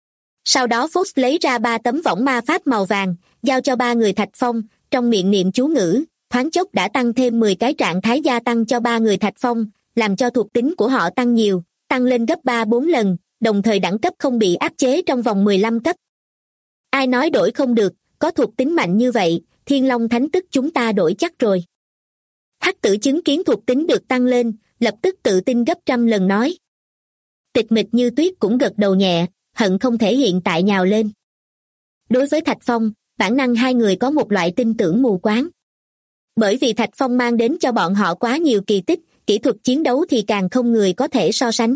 Sau đó Phốt lấy ra 3 tấm võng ma pháp màu vàng, giao cho 3 người Thạch Phong, trong miệng niệm chú ngữ, thoáng chốc đã tăng thêm 10 cái trạng thái gia tăng cho 3 người Thạch Phong, làm cho thuộc tính của họ tăng nhiều, tăng lên gấp 3-4 lần, đồng thời đẳng cấp không bị áp chế trong vòng 15 cấp. Ai nói đổi không được, có thuộc tính mạnh như vậy, Thiên Long Thánh Tức chúng ta đổi chắc rồi. Hắc Tử chứng kiến thuộc tính được tăng lên, lập tức tự tin gấp trăm lần nói. Tịch Mịch Như Tuyết cũng gật đầu nhẹ, hận không thể hiện tại nhào lên. Đối với Thạch Phong, bản năng hai người có một loại tin tưởng mù quáng. Bởi vì Thạch Phong mang đến cho bọn họ quá nhiều kỳ tích, kỹ thuật chiến đấu thì càng không người có thể so sánh.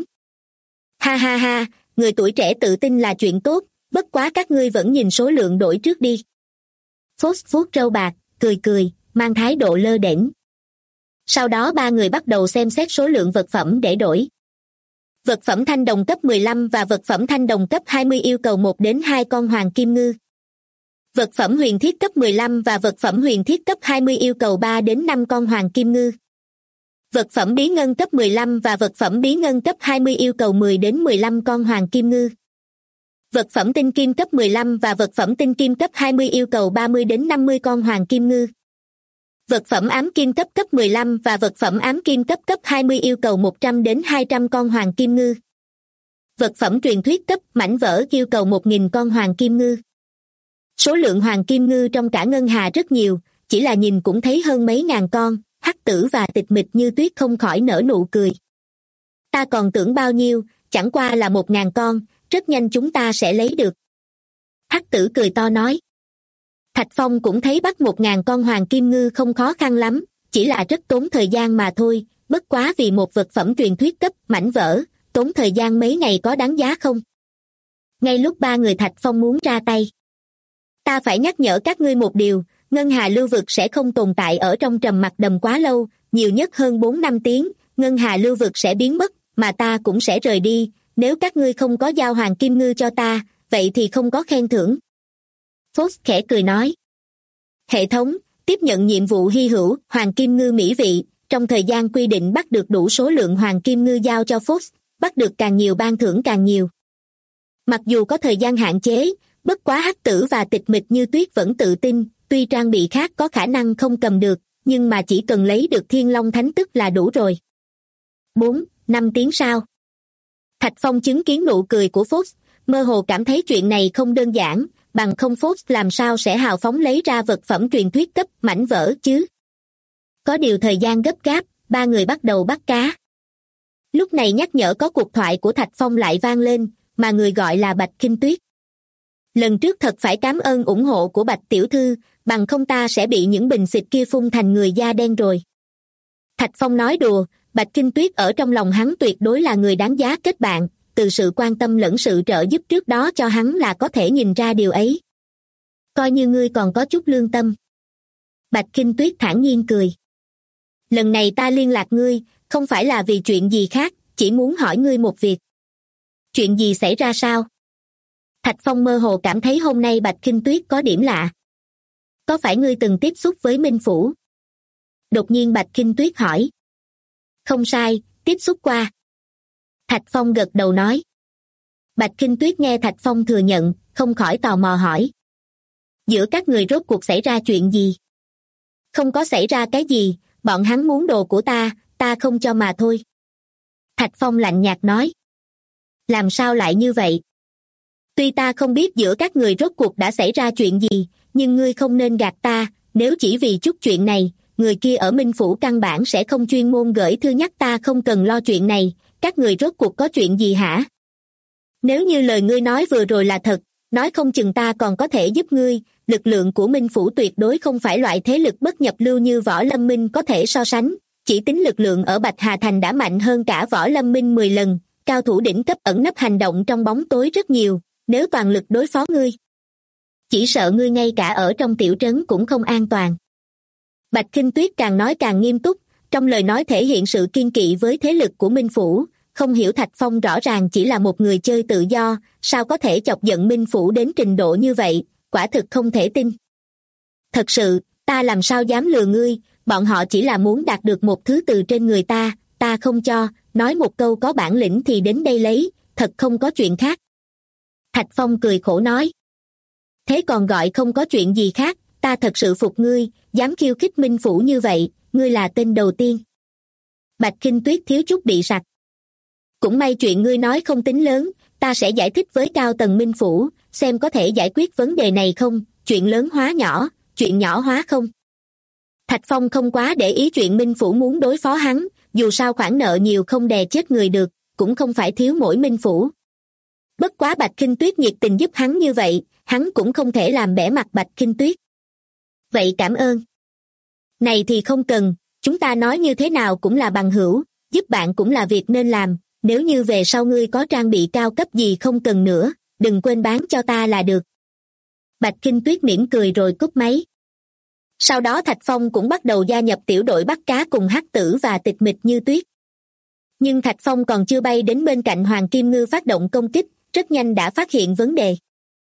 Ha ha ha, người tuổi trẻ tự tin là chuyện tốt, bất quá các ngươi vẫn nhìn số lượng đổi trước đi. Phốt vuốt râu bạc, cười cười, mang thái độ lơ đễnh. Sau đó 3 người bắt đầu xem xét số lượng vật phẩm để đổi. Vật phẩm thanh đồng cấp 15 và vật phẩm thanh đồng cấp 20 yêu cầu 1 đến 2 con Hoàng Kim Ngư. Vật phẩm huyền thiết cấp 15 và vật phẩm huyền thiết cấp 20 yêu cầu 3 đến 5 con Hoàng Kim Ngư. Vật phẩm bí ngân cấp 15 và vật phẩm bí ngân cấp 20 yêu cầu 10 đến 15 con hoàng kim ngư. Vật phẩm tinh kim cấp 15 và vật phẩm tinh kim cấp 20 yêu cầu 30 đến 50 con hoàng kim ngư. Vật phẩm ám kim cấp 15 và vật phẩm ám kim cấp 20 yêu cầu 100 đến 200 con hoàng kim ngư. Vật phẩm truyền thuyết cấp mảnh vỡ yêu cầu 1.000 con hoàng kim ngư. Số lượng hoàng kim ngư trong cả ngân hà rất nhiều, chỉ là nhìn cũng thấy hơn mấy ngàn con. Hắc Tử và Tịch Mịch Như Tuyết không khỏi nở nụ cười. Ta còn tưởng bao nhiêu, chẳng qua là 1.000 con, rất nhanh chúng ta sẽ lấy được. Hắc Tử cười to nói. Thạch Phong cũng thấy bắt 1.000 con hoàng kim ngư không khó khăn lắm, chỉ là rất tốn thời gian mà thôi, bất quá vì một vật phẩm truyền thuyết cấp mảnh vỡ, tốn thời gian mấy ngày có đáng giá không? Ngay lúc ba người Thạch Phong muốn ra tay. Ta phải nhắc nhở các ngươi một điều, ngân hà lưu vực sẽ không tồn tại ở trong trầm mặc đầm quá lâu, nhiều nhất hơn 4-5 tiếng, ngân hà lưu vực sẽ biến mất, mà ta cũng sẽ rời đi, nếu các ngươi không có giao hoàng kim ngư cho ta, vậy thì không có khen thưởng. Fox khẽ cười nói. Hệ thống, tiếp nhận nhiệm vụ hy hữu, hoàng kim ngư mỹ vị, trong thời gian quy định bắt được đủ số lượng hoàng kim ngư giao cho Fox, bắt được càng nhiều ban thưởng càng nhiều. Mặc dù có thời gian hạn chế, bất quá Hắc Tử và Tịch Mịch Như Tuyết vẫn tự tin, tuy trang bị khác có khả năng không cầm được, nhưng mà chỉ cần lấy được Thiên Long Thánh Tức là đủ rồi. 4-5 tiếng sau. Thạch Phong chứng kiến nụ cười của Fox, mơ hồ cảm thấy chuyện này không đơn giản, bằng không Fox làm sao sẽ hào phóng lấy ra vật phẩm truyền thuyết cấp mảnh vỡ chứ. Có điều thời gian gấp gáp, ba người bắt đầu bắt cá. Lúc này nhắc nhở có cuộc thoại của Thạch Phong lại vang lên, mà người gọi là Bạch Kinh Tuyết. Lần trước thật phải cảm ơn ủng hộ của Bạch tiểu thư, bằng không ta sẽ bị những bình xịt kia phun thành người da đen rồi. Thạch Phong nói đùa, Bạch Kinh Tuyết ở trong lòng hắn tuyệt đối là người đáng giá kết bạn, từ sự quan tâm lẫn sự trợ giúp trước đó cho hắn là có thể nhìn ra điều ấy. Coi như ngươi còn có chút lương tâm. Bạch Kinh Tuyết thản nhiên cười. Lần này ta liên lạc ngươi, không phải là vì chuyện gì khác, chỉ muốn hỏi ngươi một việc. Chuyện gì xảy ra sao? Thạch Phong mơ hồ cảm thấy hôm nay Bạch Kinh Tuyết có điểm lạ. Có phải ngươi từng tiếp xúc với Minh Phủ? Đột nhiên Bạch Kinh Tuyết hỏi. Không sai, tiếp xúc qua. Thạch Phong gật đầu nói. Bạch Kinh Tuyết nghe Thạch Phong thừa nhận, không khỏi tò mò hỏi. Giữa các người rốt cuộc xảy ra chuyện gì? Không có xảy ra cái gì, bọn hắn muốn đồ của ta không cho mà thôi. Thạch Phong lạnh nhạt nói. Làm sao lại như vậy? Tuy ta không biết giữa các người rốt cuộc đã xảy ra chuyện gì, nhưng ngươi không nên gạt ta, nếu chỉ vì chút chuyện này, người kia ở Minh Phủ căn bản sẽ không chuyên môn gửi thư nhắc ta không cần lo chuyện này, các người rốt cuộc có chuyện gì hả? Nếu như lời ngươi nói vừa rồi là thật, nói không chừng ta còn có thể giúp ngươi, lực lượng của Minh Phủ tuyệt đối không phải loại thế lực bất nhập lưu như Võ Lâm Minh có thể so sánh, chỉ tính lực lượng ở Bạch Hà Thành đã mạnh hơn cả Võ Lâm Minh 10 lần, cao thủ đỉnh cấp ẩn nấp hành động trong bóng tối rất nhiều, nếu toàn lực đối phó ngươi. Chỉ sợ ngươi ngay cả ở trong tiểu trấn cũng không an toàn. Bạch Kinh Tuyết càng nói càng nghiêm túc, trong lời nói thể hiện sự kiên kỵ với thế lực của Minh Phủ, không hiểu Thạch Phong rõ ràng chỉ là một người chơi tự do, sao có thể chọc giận Minh Phủ đến trình độ như vậy, quả thực không thể tin. Thật sự, ta làm sao dám lừa ngươi, bọn họ chỉ là muốn đạt được một thứ từ trên người ta không cho, nói một câu có bản lĩnh thì đến đây lấy, thật không có chuyện khác. Thạch Phong cười khổ nói. Thế còn gọi không có chuyện gì khác, ta thật sự phục ngươi, dám khiêu khích Minh Phủ như vậy, ngươi là tên đầu tiên. Bạch Kinh Tuyết thiếu chút bị sặc. Cũng may chuyện ngươi nói không tính lớn, ta sẽ giải thích với cao tầng Minh Phủ, xem có thể giải quyết vấn đề này không, chuyện lớn hóa nhỏ, chuyện nhỏ hóa không. Thạch Phong không quá để ý chuyện Minh Phủ muốn đối phó hắn, dù sao khoản nợ nhiều không đè chết người được, cũng không phải thiếu mỗi Minh Phủ. Bất quá Bạch Kinh Tuyết nhiệt tình giúp hắn như vậy, hắn cũng không thể làm bẽ mặt Bạch Kinh Tuyết. Vậy cảm ơn. Này thì không cần, chúng ta nói như thế nào cũng là bằng hữu, giúp bạn cũng là việc nên làm, nếu như về sau ngươi có trang bị cao cấp gì không cần nữa, đừng quên bán cho ta là được. Bạch Kinh Tuyết mỉm cười rồi cúp máy. Sau đó Thạch Phong cũng bắt đầu gia nhập tiểu đội bắt cá cùng Hắc Tử và Tịch Mịch Như Tuyết. Nhưng Thạch Phong còn chưa bay đến bên cạnh Hoàng Kim Ngư phát động công kích, rất nhanh đã phát hiện vấn đề.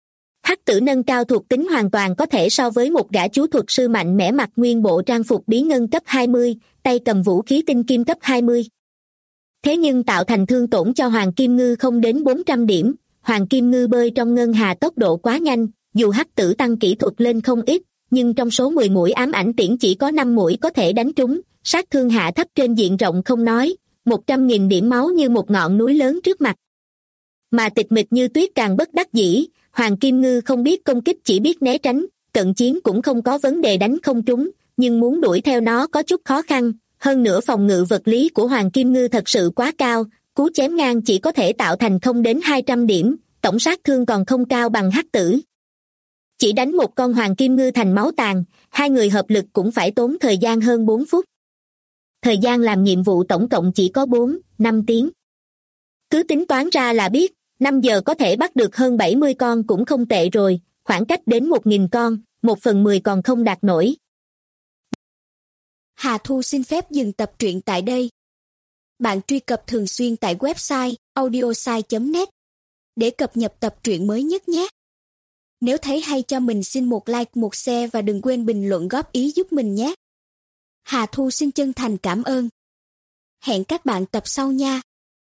Hắc tử nâng cao thuộc tính hoàn toàn có thể so với một gã chú thuật sư mạnh mẽ mặc nguyên bộ trang phục bí ngân cấp 20, tay cầm vũ khí tinh kim cấp 20. Thế nhưng tạo thành thương tổn cho Hoàng Kim Ngư không đến 400 điểm, Hoàng Kim Ngư bơi trong ngân hà tốc độ quá nhanh, dù hắc tử tăng kỹ thuật lên không ít, nhưng trong số 10 mũi ám ảnh tiễn chỉ có 5 mũi có thể đánh trúng, sát thương hạ thấp trên diện rộng không nói, 100.000 điểm máu như một ngọn núi lớn trước mặt. Mà Tịch Mịch Như Tuyết càng bất đắc dĩ, Hoàng Kim Ngư không biết công kích chỉ biết né tránh, cận chiến cũng không có vấn đề đánh không trúng, nhưng muốn đuổi theo nó có chút khó khăn, hơn nữa phòng ngự vật lý của Hoàng Kim Ngư thật sự quá cao, cú chém ngang chỉ có thể tạo thành không đến 200 điểm, tổng sát thương còn không cao bằng hắc tử. Chỉ đánh một con Hoàng Kim Ngư thành máu tàn, hai người hợp lực cũng phải tốn thời gian hơn 4 phút. Thời gian làm nhiệm vụ tổng cộng chỉ có 4-5 tiếng. Cứ tính toán ra là biết, 5 giờ có thể bắt được hơn 70 con cũng không tệ rồi, khoảng cách đến 1.000 con, 1/10 còn không đạt nổi. Hà Thu xin phép dừng tập truyện tại đây. Bạn truy cập thường xuyên tại website audiosai.net để cập nhật tập truyện mới nhất nhé. Nếu thấy hay cho mình xin một like, một share và đừng quên bình luận góp ý giúp mình nhé. Hà Thu xin chân thành cảm ơn. Hẹn các bạn tập sau nha.